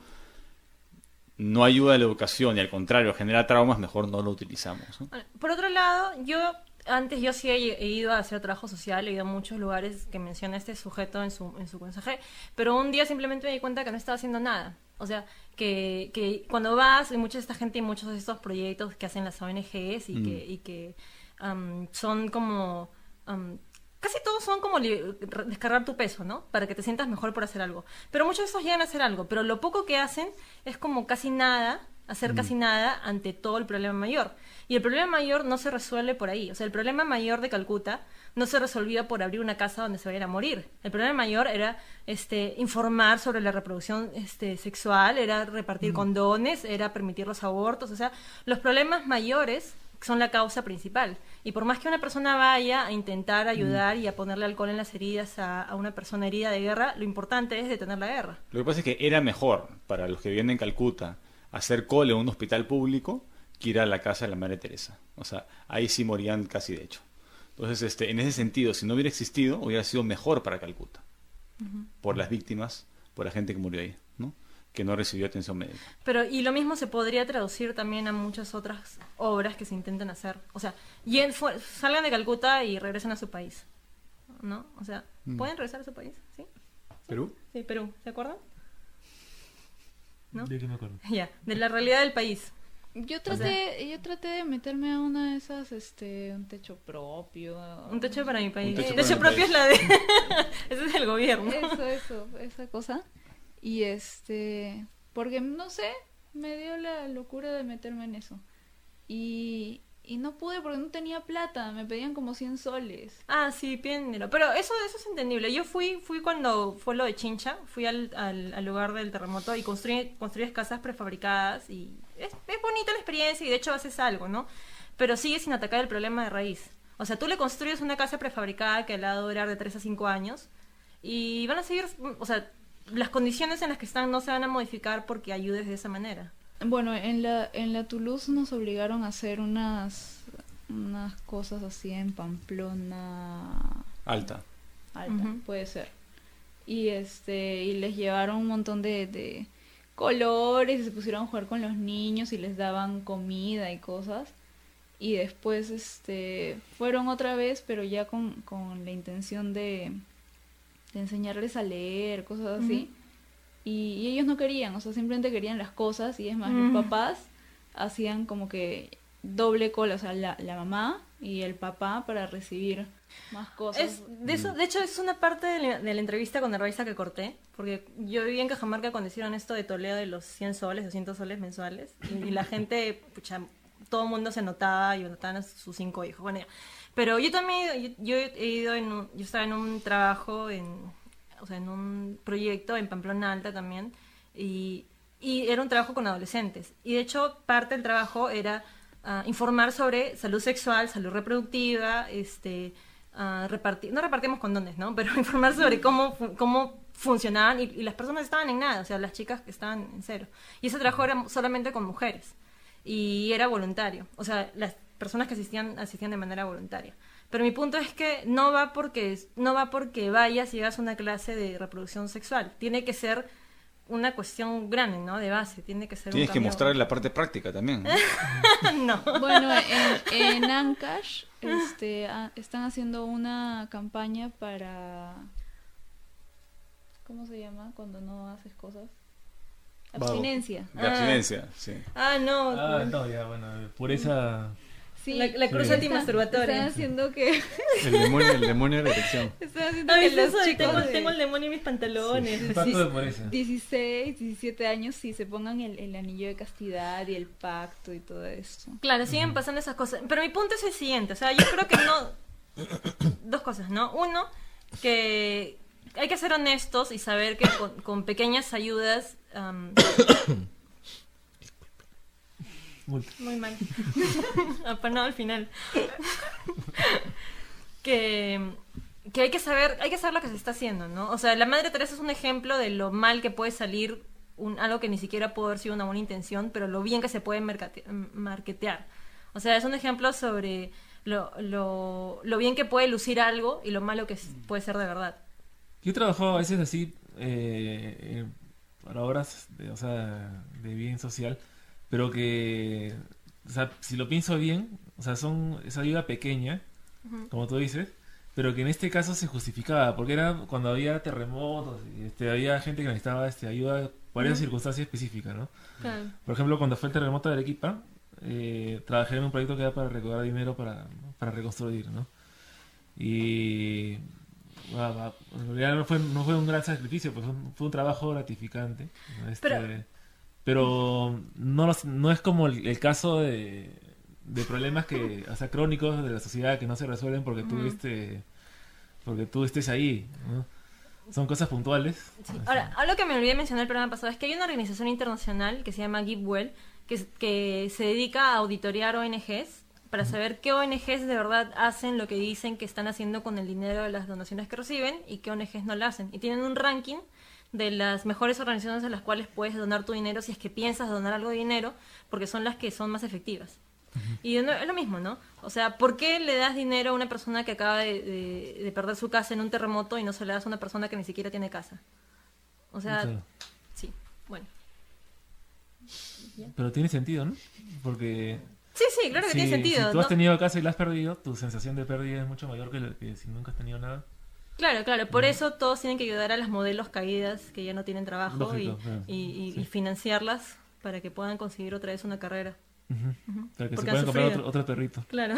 no ayuda a la educación y al contrario genera traumas, mejor no lo utilizamos, ¿no? Bueno, por otro lado, yo antes yo sí he, he ido a hacer trabajo social, he ido a muchos lugares que menciona este sujeto en su, en su mensaje, pero un día simplemente me di cuenta que no estaba haciendo nada. O sea, que, que cuando vas, y mucha de esta gente y muchos de estos proyectos que hacen las O N Ges y Mm. que, y que am, son como... am, casi todos son como li- re- descargar tu peso, ¿no? Para que te sientas mejor por hacer algo. Pero muchos de estos llegan a hacer algo, pero lo poco que hacen es como casi nada, hacer casi nada ante todo el problema mayor. Y el problema mayor no se resuelve por ahí. O sea, el problema mayor de Calcuta no se resolvía por abrir una casa donde se vayan a morir. El problema mayor era este informar sobre la reproducción este, sexual, era repartir condones, era permitir los abortos. O sea, los problemas mayores son la causa principal. Y por más que una persona vaya a intentar ayudar y a ponerle alcohol en las heridas a, a una persona herida de guerra, lo importante es detener la guerra. Lo que pasa es que era mejor para los que viven en Calcuta hacer cole en un hospital público que ir a la casa de la Madre Teresa. O sea, ahí sí morían casi de hecho. Entonces, este, en ese sentido, si no hubiera existido, hubiera sido mejor para Calcuta. Por las víctimas, por la gente que murió ahí, ¿no? Que no recibió atención médica. Pero, y lo mismo se podría traducir también a muchas otras obras que se intenten hacer. O sea, yen- fu- salgan de Calcuta y regresen a su país. ¿No? O sea, ¿pueden regresar a su país? ¿Sí? ¿Perú? Sí, Perú. ¿Se acuerdan? ¿No? ¿De qué me acuerdo? Ya, de la realidad del país. Yo traté, yo traté de meterme a una de esas, este, un techo propio. Un techo para mi país. Un techo El para techo mi propio país. es la de... Ese es el gobierno. Eso, eso, esa cosa. Y este, porque no sé, me dio la locura de meterme en eso. Y, y no pude porque no tenía plata, me pedían como cien soles. Ah, sí, piden dinero. Pero eso, eso es entendible. Yo fui fui cuando fue lo de Chincha, fui al, al, al lugar del terremoto y construí, construyes casas prefabricadas y es, es bonita la experiencia y de hecho haces algo, ¿no? Pero sigue sin atacar el problema de raíz. O sea, tú le construyes una casa prefabricada que la va a durar de tres a cinco años y van a seguir, o sea, las condiciones en las que están no se van a modificar porque ayudes de esa manera. Bueno, en la, en la Toulouse nos obligaron a hacer unas, unas cosas así en Pamplona Alta. alta, Ujú. puede ser. Y este, y les llevaron un montón de, de colores y se pusieron a jugar con los niños y les daban comida y cosas. Y después este fueron otra vez, pero ya con, con la intención de, de enseñarles a leer, cosas así. Ujú. Y, y ellos no querían, o sea, simplemente querían las cosas. Y es más, Ujú. los papás hacían como que doble cola, o sea, la, la mamá y el papá para recibir más cosas. Es, de, eso, de hecho, es una parte de la, de la entrevista con Herbaiza que corté, porque yo viví en Cajamarca cuando hicieron esto de Toledo de los cien soles, doscientos soles mensuales, y, y la gente, pucha, todo el mundo se anotaba y anotaban a sus cinco hijos. Bueno, ya. Pero yo también, yo, yo he ido en un, yo estaba en un trabajo, en, o sea, en un proyecto en Pamplona Alta también, y, y era un trabajo con adolescentes. Y de hecho, parte del trabajo era uh, informar sobre salud sexual, salud reproductiva, este... Uh, repartir, no repartimos condones, ¿no? Pero informar sobre cómo, fu- cómo funcionaban y, y las personas estaban en nada, o sea, las chicas que estaban en cero. Y ese trabajo era solamente con mujeres y era voluntario, o sea, las personas que asistían asistían de manera voluntaria. Pero mi punto es que no va porque no va porque vayas y hagas una clase de reproducción sexual, tiene que ser una cuestión grande, ¿no? De base, tiene que ser Tienes un que cambio. mostrarle la parte práctica también, ¿no? No. Bueno, en, en Ancash este, a- están haciendo una campaña para... ¿Cómo se llama? Cuando no haces cosas. Vago. Abstinencia. De abstinencia, sí. Ah, no. Ah, no, ya, bueno, pureza. Sí, La, la cruz Sí. antimasturbatoria. están haciendo que... El demonio, el demonio de la erección. Están haciendo Ah, que ¿viste los eso de chicos tengo, de tengo el demonio en mis pantalones? Un Sí. pacto de pureza. dieciséis, diecisiete años sí se pongan el, el anillo de castidad y el pacto y todo eso. Claro, siguen pasando esas cosas. Pero mi punto es el siguiente, o sea, yo creo que no... Dos cosas, ¿no? Uno, que hay que ser honestos y saber que con, con pequeñas ayudas... am, Multa. Muy mal. Apanado al final. que, que hay que saber, hay que saber lo que se está haciendo, ¿no? O sea, la Madre Teresa es un ejemplo de lo mal que puede salir un, algo que ni siquiera pudo haber sido una buena intención, pero lo bien que se puede mercate- marketear. O sea, es un ejemplo sobre lo, lo, lo bien que puede lucir algo y lo malo que es- puede ser de verdad. Yo he trabajado a veces así eh, eh, para obras de, o sea, de bien social, pero que, o sea, si lo pienso bien, o sea, son esa ayuda pequeña, Ujú. como tú dices, pero que en este caso se justificaba, porque era cuando había terremotos, y, este, había gente que necesitaba este, ayuda por esa Ujú. circunstancia específica, ¿no? Claro. Por ejemplo, cuando fue el terremoto de Arequipa, eh, trabajé en un proyecto que era para recaudar dinero para, para reconstruir, ¿no? Y va, va, en realidad no fue, no fue un gran sacrificio, pues fue un, fue un trabajo gratificante, ¿no? Este, Pero- pero no, los- no es como el, el caso de, de problemas que, o sea, crónicos de la sociedad que no se resuelven porque tú, Ujú. este, porque tú estés ahí, ¿no? Son cosas puntuales. Sí. Así. Ahora, algo que me olvidé mencionar el programa pasado es que hay una organización internacional que se llama GiveWell que, es- que se dedica a auditorear O N Ges para saber qué O N Ges de verdad hacen lo que dicen que están haciendo con el dinero de las donaciones que reciben y qué O N Ges no lo hacen. Y tienen un ranking de las mejores organizaciones a las cuales puedes donar tu dinero si es que piensas donar algo de dinero, porque son las que son más efectivas. Y de nuevo, es lo mismo, ¿no? O sea, ¿por qué le das dinero a una persona que acaba de, de- de perder su casa en un terremoto y no se le das a una persona que ni siquiera tiene casa? O sea, Claro. sí, bueno. Pero tiene sentido, ¿no? Porque Sí, sí, claro que si, tiene sentido. si tú has ¿no? tenido casa y la has perdido, tu sensación de pérdida es mucho mayor que, lo- que si nunca has tenido nada. Claro, claro, por eso todos tienen que ayudar a las modelos caídas que ya no tienen trabajo Lógico, y, claro. y- y- Sí. y financiarlas para que puedan conseguir otra vez una carrera. Ujú. Para que se Porque puedan han comprar sufrido. otro, otro perrito. Claro.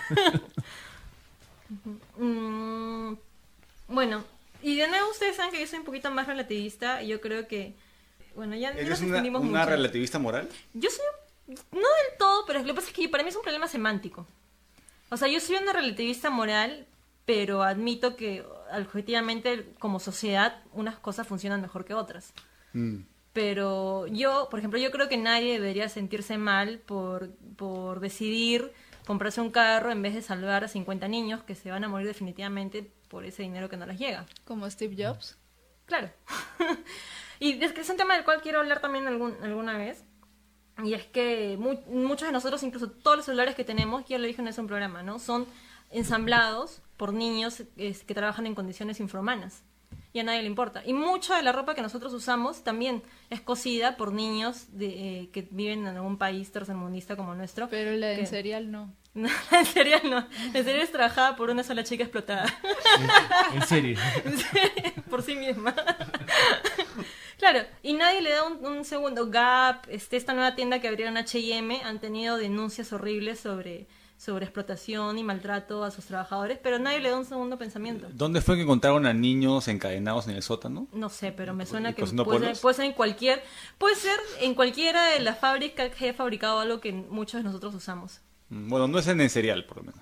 Mm, bueno, y de nuevo ustedes saben que yo soy un poquito más relativista y yo creo que, bueno, ya, ya ¿Eres nos una, extendimos una mucho. relativista moral? Yo soy, no del todo, pero lo que pasa es que para mí es un problema semántico. O sea, yo soy una relativista moral, pero admito que objetivamente como sociedad unas cosas funcionan mejor que otras. Mm. Pero yo, por ejemplo, yo creo que nadie debería sentirse mal por, por decidir comprarse un carro en vez de salvar a cincuenta niños que se van a morir definitivamente por ese dinero que no les llega. Como Steve Jobs. Claro. Y es que es un tema del cual quiero hablar también algún, alguna vez. Y es que mu- muchos de nosotros, incluso todos los celulares que tenemos, ya lo dije en ese programa, ¿no? Son ensamblados por niños es, que trabajan en condiciones infrahumanas. y a nadie le importa. Y mucha de la ropa que nosotros usamos también es cosida por niños de, eh, que viven en algún país tercermundista como el nuestro. Pero la de que- en cereal no. No, en serio no. En serio es trabajada por una sola chica explotada. En serio. Por sí misma. Claro, y nadie le da un, un segundo. Gap, este, esta nueva tienda que abrieron H y M, han tenido denuncias horribles sobre, sobre explotación y maltrato a sus trabajadores, pero nadie le da un segundo pensamiento. ¿Dónde fue que encontraron a niños encadenados en el sótano? No sé, pero me suena ¿Y que cociendo puede ser, polos? puede ser en cualquier, puede ser en cualquiera de las fábricas que haya fabricado algo que muchos de nosotros usamos. Mm, Bueno, no es en el cereal, por lo menos.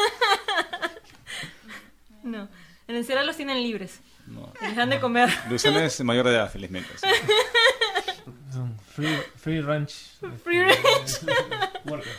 No, en el cereal los tienen libres, No. les dan de comer. Luciana es mayor de edad, felizmente. sí. Son Free, free ranch. Free ranch. Worker.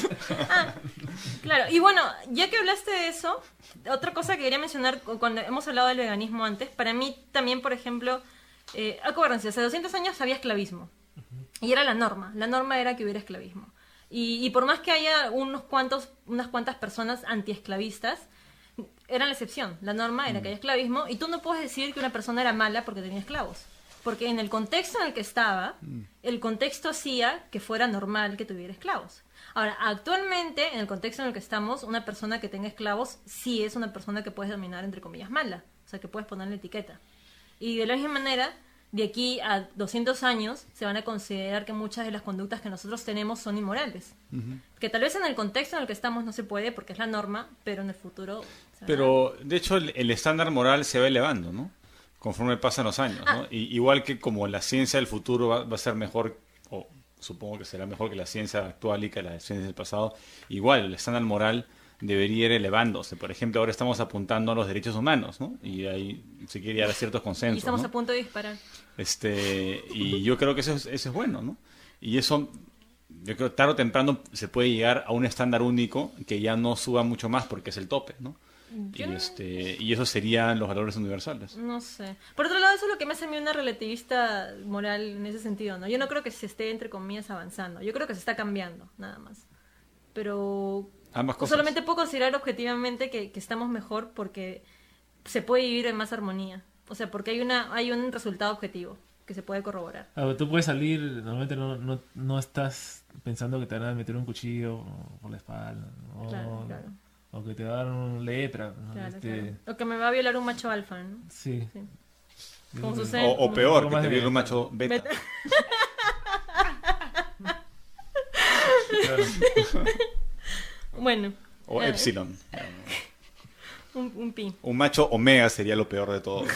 Claro, y bueno, ya que hablaste de eso, otra cosa que quería mencionar cu- cuando hemos hablado del veganismo antes, para mí también, por ejemplo, eh, acuérdense, hace doscientos años había esclavismo y era la norma, la norma era que hubiera esclavismo. Y, y por más que haya unos cuantos, unas cuantas personas antiesclavistas, eran la excepción, la norma era que haya esclavismo y tú no puedes decir que una persona era mala porque tenía esclavos. Porque en el contexto en el que estaba, el contexto hacía que fuera normal que tuviera esclavos. Ahora, actualmente, en el contexto en el que estamos, una persona que tenga esclavos sí es una persona que puedes denominar, entre comillas, mala. O sea, que puedes ponerle etiqueta. Y de la misma manera, de aquí a doscientos años, se van a considerar que muchas de las conductas que nosotros tenemos son inmorales. Que tal vez en el contexto en el que estamos no se puede porque es la norma, pero en el futuro... se va a- Pero, de hecho, el, el estándar moral se va elevando, ¿no? Conforme pasan los años, ¿no? Ah. Y, igual que como la ciencia del futuro va, va a ser mejor, o supongo que será mejor que la ciencia actual y que la ciencia del pasado, igual el estándar moral debería ir elevándose. Por ejemplo, ahora estamos apuntando a los derechos humanos, ¿no? Y ahí se quiere llegar a ciertos Y consensos, estamos ¿no? a punto de disparar. Este, y yo creo que eso es, eso es bueno, ¿no? Y eso, yo creo, tarde o temprano se puede llegar a un estándar único que ya no suba mucho más porque es el tope, ¿no? Y, Yo no- este, y eso serían los valores universales. No sé. Por otro lado, eso es lo que me hace a mí una relativista moral en ese sentido, ¿no? Yo no creo que se esté, entre comillas, avanzando. Yo creo que se está cambiando, nada más. Pero Ambas cosas. solamente puedo considerar objetivamente que, que estamos mejor porque se puede vivir en más armonía. O sea, porque hay una hay un resultado objetivo que se puede corroborar. Ah, tú puedes salir, normalmente no, no, no estás pensando que te van a meter un cuchillo por la espalda. O, Claro, claro. o que te va a dar un lepra. ¿no? Claro, Este, claro. O que me va a violar un macho alfa, ¿no? Sí. Sí. Yo Como creo que- sucede- O, o Un peor, poco que más te de- viene un macho beta. Beta. Claro. Bueno. O eh, epsilon. Un, un pi. Un macho omega sería lo peor de todo.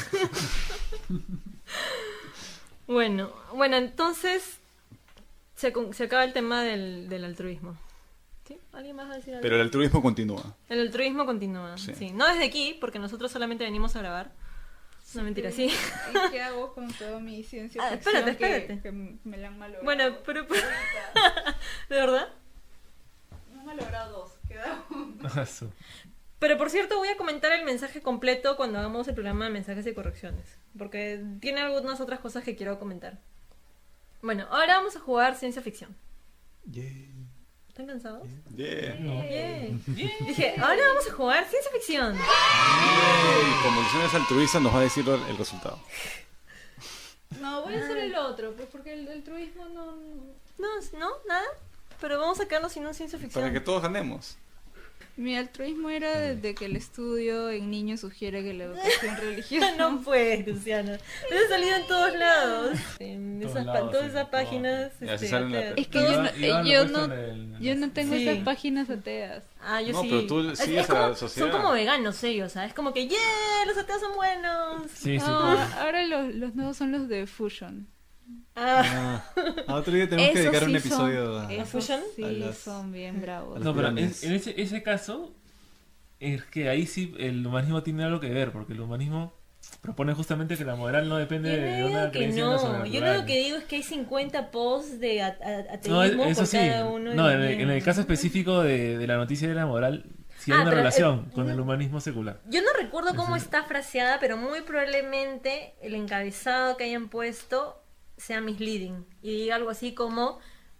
Bueno, bueno, entonces se, con- se acaba el tema del, del altruismo. ¿Sí? ¿Alguien más va a decir algo? Pero el altruismo continúa. El altruismo continúa, Sí. sí. No desde aquí, porque nosotros solamente venimos a grabar. No, mentira, sí. ¿Y qué hago con toda mi ciencia Ah, ficción espérate, que- espérate. Que, me la han malogrado? Bueno, pero... pero- ¿De verdad? Me han malogrado dos, queda uno. Ah, su- Pero por cierto, voy a comentar el mensaje completo cuando hagamos el programa de mensajes y correcciones. Porque tiene algunas otras cosas que quiero comentar. Bueno, ahora vamos a jugar ciencia ficción. ¿Están cansados? Yeah. Yay. Dije, ahora vamos a jugar ciencia ficción. Y como Luciana es altruista, nos va a decir el resultado. No, voy a hacer el otro, pues porque el altruismo no... No, no, nada. Pero vamos a quedarnos sin un ciencia ficción. Para que todos ganemos. Mi altruismo era de, de que el estudio en niños sugiere que la educación religiosa... No pues, Luciana. Pero ha salido en todos lados. En Todos esas, pa- lados, todas sí, esas todo. páginas. Ya se este, sale en la ateas. Es que yo Iván- no, Iván lo yo ha puesto no, en el- yo no tengo Sí. esas páginas ateas. Ah, yo No, sí. pero tú Es- sigues es a la como- sociedad. Son como veganos ellos, ¿sabes? Es como que, ¡yeah! Los ateos son buenos. Sí, sí. No, ahora los, los nuevos son los de Fusion. Ah, A otro día tenemos que Esos dedicar un sí episodio son, a... esos Fusion? sí A las- son bien bravos. a No, pero en, pirámides. en ese, ese caso es que ahí sí el humanismo tiene algo que ver, porque el humanismo propone justamente que la moral no depende yo de no una digo que creencia en lo no. Yo sobrenatural. lo que digo es que hay cincuenta posts de a- a- ateísmo No, es- eso por sí. cada uno. No, y en el, bien. en el caso específico de, de la noticia de la moral, sí hay Ah, una pero, relación eh, con no- el humanismo secular. Yo no recuerdo cómo está fraseada, pero muy probablemente el encabezado que hayan puesto sea misleading y diga algo así como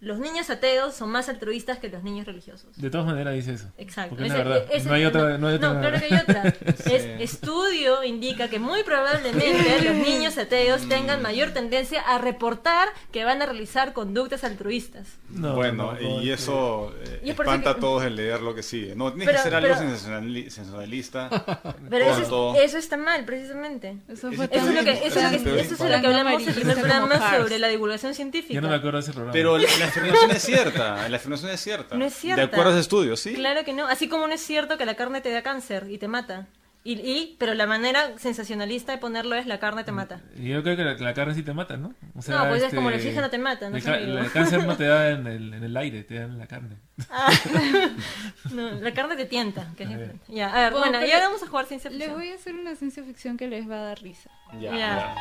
los niños ateos son más altruistas que los niños religiosos. De todas maneras dice eso. Exacto. Porque es Ese- la verdad. ese- no hay otra. No, hay otra... no, claro que hay otra. Es, estudio indica que muy probablemente los niños ateos tengan mayor tendencia a reportar que van a realizar conductas altruistas. No, bueno, no, y no, eso eh, Y es por eso espanta que- a todos el leer lo que sigue. No, tienes Pero- que ser algo pero- sensacionali- sensacionalista. Pero eso, tonto. es- eso está mal, precisamente. Eso Eso fue Eso es lo que, eso es lo que, Pero- eso es lo que hablamos en el primer Como programa Cars. sobre la divulgación científica. Yo no me acuerdo de ese programa. Pero la la afirmación es cierta. La afirmación es cierta. No es cierta. De acuerdo a ese estudio, ¿sí? Claro que no. Así como no es cierto que la carne te da cáncer y te mata. Y, y pero la manera sensacionalista de ponerlo es la carne te mata. Y yo creo que la, la carne sí te mata, ¿no? O No, pues es como el oxígeno te mata, no el, sé, ca- amigo. el cáncer no te da en el, en el aire, te da en la carne. Ah, no, la carne te tienta, que es A ver. diferente. Ya, a ver, Bueno, bueno, pero ya vamos a jugar ciencia Les ficción. voy a hacer una ciencia ficción que les va a dar risa. Ya, Ya. ya.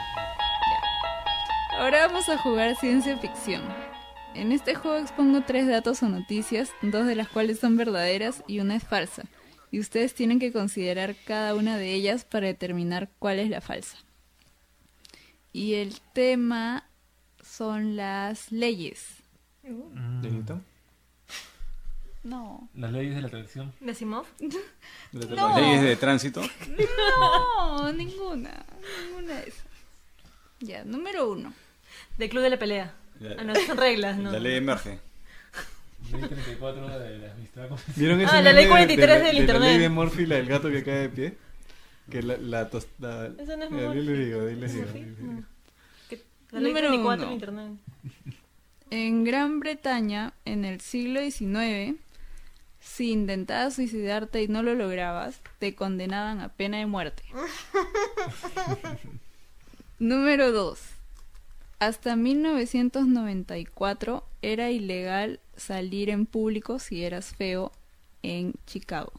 Ahora vamos a jugar ciencia ficción. En este juego expongo tres datos o noticias, dos de las cuales son verdaderas y una es falsa. Y ustedes tienen que considerar cada una de ellas para determinar cuál es la falsa. Y el tema son las leyes. Mm. ¿Delito? No. Las leyes de la atracción. ¿De Asimov? No. Leyes de tránsito. No, ninguna. Ninguna de esas. Ya, número uno. Del Club de la Pelea. Ya. Ah, no, son reglas, ¿no? La ley emerge. Ley treinta y cuatro de la amistad. ¿Vieron ese Ah, la meme ley de- cuarenta y tres de, la- del de la internet. ley de Murphy, la del gato que cae de pie? Que la, la tostada... Eso no es Ya, Murphy. ahí les digo, ahí les digo, ¿Murphy? ahí les digo. No. Que- La ley Número treinta y cuatro uno. en internet. En Gran Bretaña, en el siglo diecinueve, si intentabas suicidarte y no lo lograbas, te condenaban a pena de muerte. Número dos. Hasta mil novecientos noventa y cuatro era ilegal salir en público si eras feo en Chicago.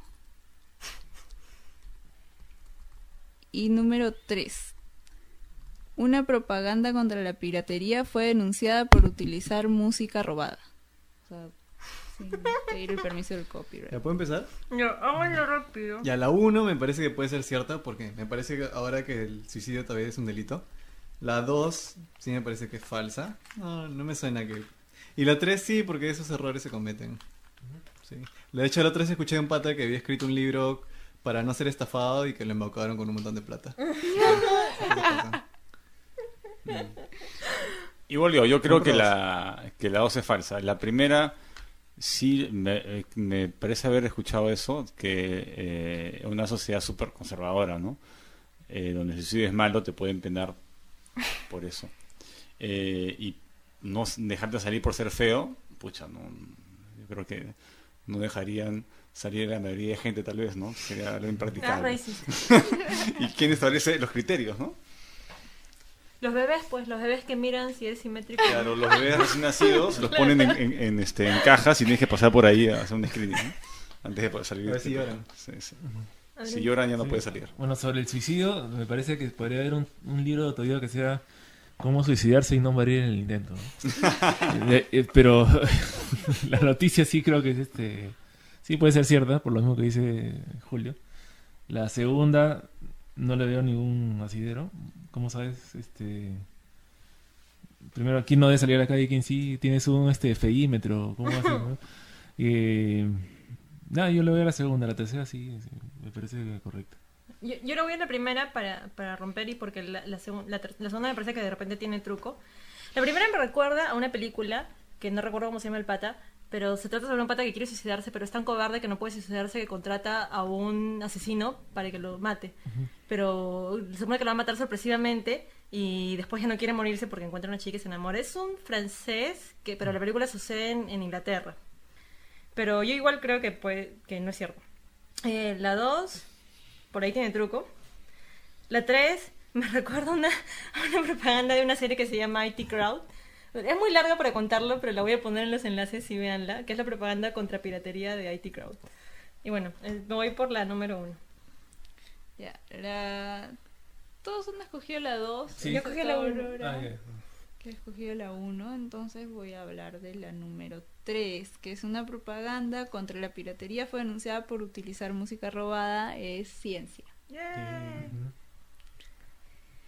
Y número tres. Una propaganda contra la piratería fue denunciada por utilizar música robada. O sea, sin pedir el permiso del copyright. ¿Ya puedo empezar? Ya, háganlo rápido. Ya, la uno me parece que puede ser cierta porque me parece que ahora que el suicidio todavía es un delito. La dos sí me parece que es falsa. No, no me suena que... Y la tres sí, porque esos errores se cometen. Sí. De hecho, la otra vez escuché de un pata que había escrito un libro para no ser estafado y que lo embaucaron con un montón de plata. Igual yo, yo creo Son que dos. la, que la dos es falsa. La primera, sí, me, eh, me parece haber escuchado eso, que eh, una sociedad súper conservadora, ¿no? Eh, donde si suicidio es malo, te pueden penar por eso. Eh, y no s- dejarte salir por ser feo, pucha, no, yo creo que no dejarían salir a la mayoría de gente, tal vez, ¿no? Sería algo Ah, impracticable. racist. ¿Y quién establece los criterios, no? Los bebés, pues, los bebés que miran si es simétrico. Claro, los bebés recién nacidos los ponen en, en- en, este, en cajas y tienes que pasar por ahí a hacer un screening, ¿no? Antes de poder salir. A ver si lloran. Sí, sí. Si lloran ya no Sí. puede salir. Bueno, sobre el suicidio, me parece que podría haber un, un libro de autoayuda que sea cómo suicidarse y no morir en el intento, ¿no? Eh, eh, pero la noticia sí creo que es este... Sí puede ser cierta, por lo mismo que dice Julio. La segunda, no le veo ningún asidero. ¿Cómo sabes? Este... Primero, aquí no debe salir a la calle, quien sí tienes un este feímetro. ¿Cómo va a ser, no? Eh, nada, yo le voy a la segunda. La tercera sí, sí, me parece correcta. Yo, yo lo voy a la primera para, para romper y porque la, la, segun- la, ter- la segunda me parece que de repente tiene truco. La primera me recuerda a una película, que no recuerdo cómo se llama el pata, pero se trata sobre un pata que quiere suicidarse, pero es tan cobarde que no puede suicidarse que contrata a un asesino para que lo mate. Pero se supone que lo va a matar sorpresivamente y después ya no quiere morirse porque encuentra una chica y se enamora. Es un francés, que pero la película sucede en, en Inglaterra. Pero yo igual creo que, puede, que no es cierto. Eh, la dos, por ahí tiene truco. La tres, me recuerda una, a una propaganda de una serie que se llama I T Crowd. Es muy larga para contarlo, pero la voy a poner en los enlaces y véanla, que es la propaganda contra piratería de I T Crowd. Y bueno, eh, me voy por la número uno. Ya, la... Todos han escogido la dos. Sí. Yo escogí la uno. Ah, ya. Que he escogido la uno, entonces voy a hablar de la número tres, que es una propaganda contra la piratería, fue denunciada por utilizar música robada, es ciencia. Yay.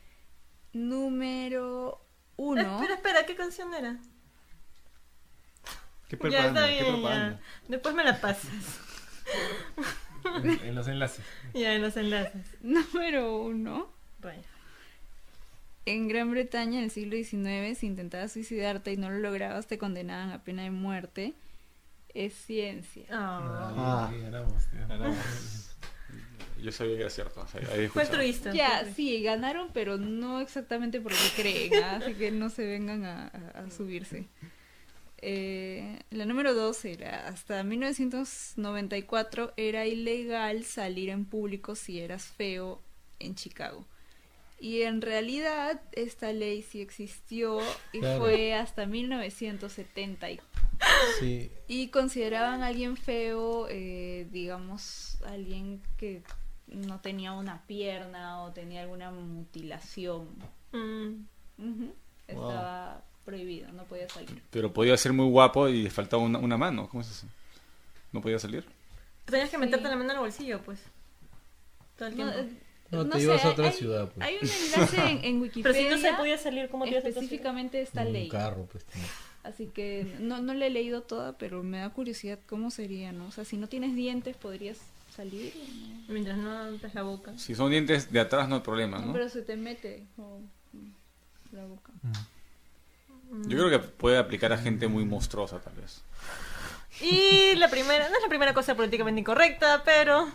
Número uno, Espera, espera, ¿qué canción era? ¿Qué Ya propaganda? está ¿Qué bien, ya. propaganda? Después me la pasas. En, en los enlaces. Ya, en los enlaces. Número uno. Bueno. En Gran Bretaña en el siglo diecinueve, si intentabas suicidarte y no lo lograbas, te condenaban a pena de muerte. Es ciencia. Ah. Ah. sí, ganamos, tío. Ganamos. Yo sabía que era cierto. O sea, había Fue escuchado. altruista. Ya, fue sí, ganaron, pero no exactamente porque creen, ¿ah? Así que no se vengan a, a- a subirse. Eh, la número dos era, hasta mil novecientos noventa y cuatro era ilegal salir en público si eras feo en Chicago. Y en realidad esta ley sí existió y Claro. fue hasta mil novecientos setenta y Sí, y consideraban a alguien feo, eh, digamos, alguien que no tenía una pierna o tenía alguna mutilación. Mm. Ujú. Wow. Estaba prohibido, no podía salir. Pero podía ser muy guapo y le faltaba una, una mano. ¿Cómo es eso? ¿No podía salir? Tenías que Sí. meterte la mano en el bolsillo, pues. Todo el No, tiempo. eh, No, no te sé, ibas a hay- otra hay- ciudad, pues. Hay un enlace en, en Wikipedia Pero si no se podía salir, ¿cómo te ibas a otra ciudad? específicamente de esta En ley. un carro, pues. tío. Así que no, no la he leído toda, pero me da curiosidad cómo sería, ¿no? O sea, si no tienes dientes, ¿podrías salir? ¿O no? Mientras no abres la boca. Si son dientes de atrás no hay problema, No, ¿no? pero se te mete oh, mm, la boca. Yo creo que puede aplicar a gente muy monstruosa, tal vez. Y la primera, no es la primera cosa políticamente incorrecta, pero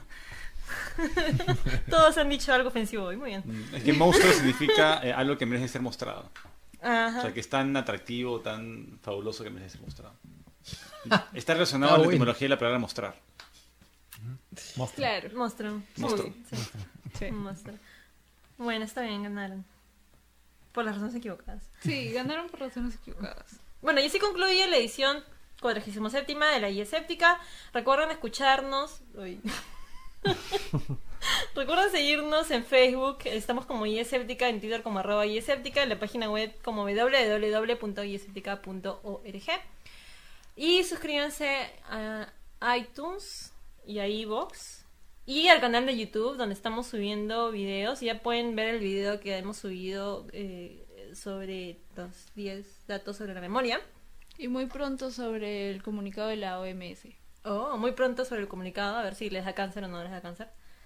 todos han dicho algo ofensivo hoy, muy bien. Es que monstruo significa eh, algo que merece ser mostrado. O Ajá. sea, que es tan atractivo, tan fabuloso que merece ser mostrado. Está relacionado Ah, a la bueno. etimología de la palabra mostrar. Monstruo. Claro. Monstruo. Monstruo. Sí, sí. Un monstruo. Bueno, está bien, ganaron. Por las razones equivocadas. Sí, ganaron por razones equivocadas. Bueno, y así concluye la edición cuadragésima séptima de la I E Séptica. Recuerden escucharnos. Uy. Recuerden seguirnos en Facebook. Estamos como I E Séptica, en Twitter como arroba I E Séptica, en la página web como w w w punto i e séptica punto org. Y suscríbanse a iTunes y a iVoox y al canal de YouTube donde estamos subiendo videos. Ya pueden ver el video que hemos subido eh, sobre los diez datos sobre la memoria. Y muy pronto sobre el comunicado de la O M S. Oh, muy pronto sobre el comunicado, a ver si les da cáncer o no les da cáncer.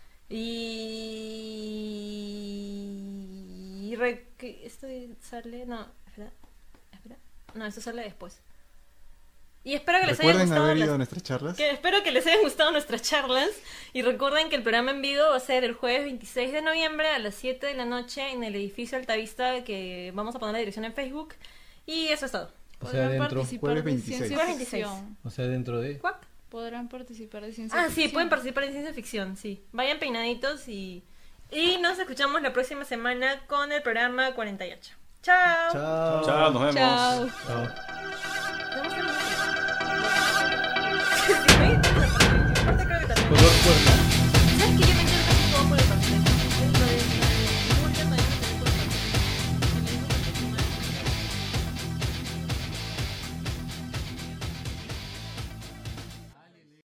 Y... y re- que esto sale... No, espera, espera. No, esto sale después. Y espero que les hayan Recuerden gustado haber ido las- a nuestras charlas. que espero que les hayan gustado nuestras charlas. Y recuerden que el programa en vivo va a ser el jueves veintiséis de noviembre a las siete de la noche en el edificio Altavista, que vamos a poner la dirección en Facebook. Y eso es todo. O sea, Podrán dentro. participar Jueves de veintiséis. ciencia Jueves veintiséis. ficción. O sea, dentro de. ¿Cuac? Podrán participar de ciencia Ah, ficción. sí, pueden participar en ciencia ficción, sí. Vayan peinaditos y... Y nos escuchamos la próxima semana con el programa cuarenta y ocho. ¡Chao! Chao. Chao, nos vemos. Chao. Chao. Sí, aparte creo que también. Color fuerte.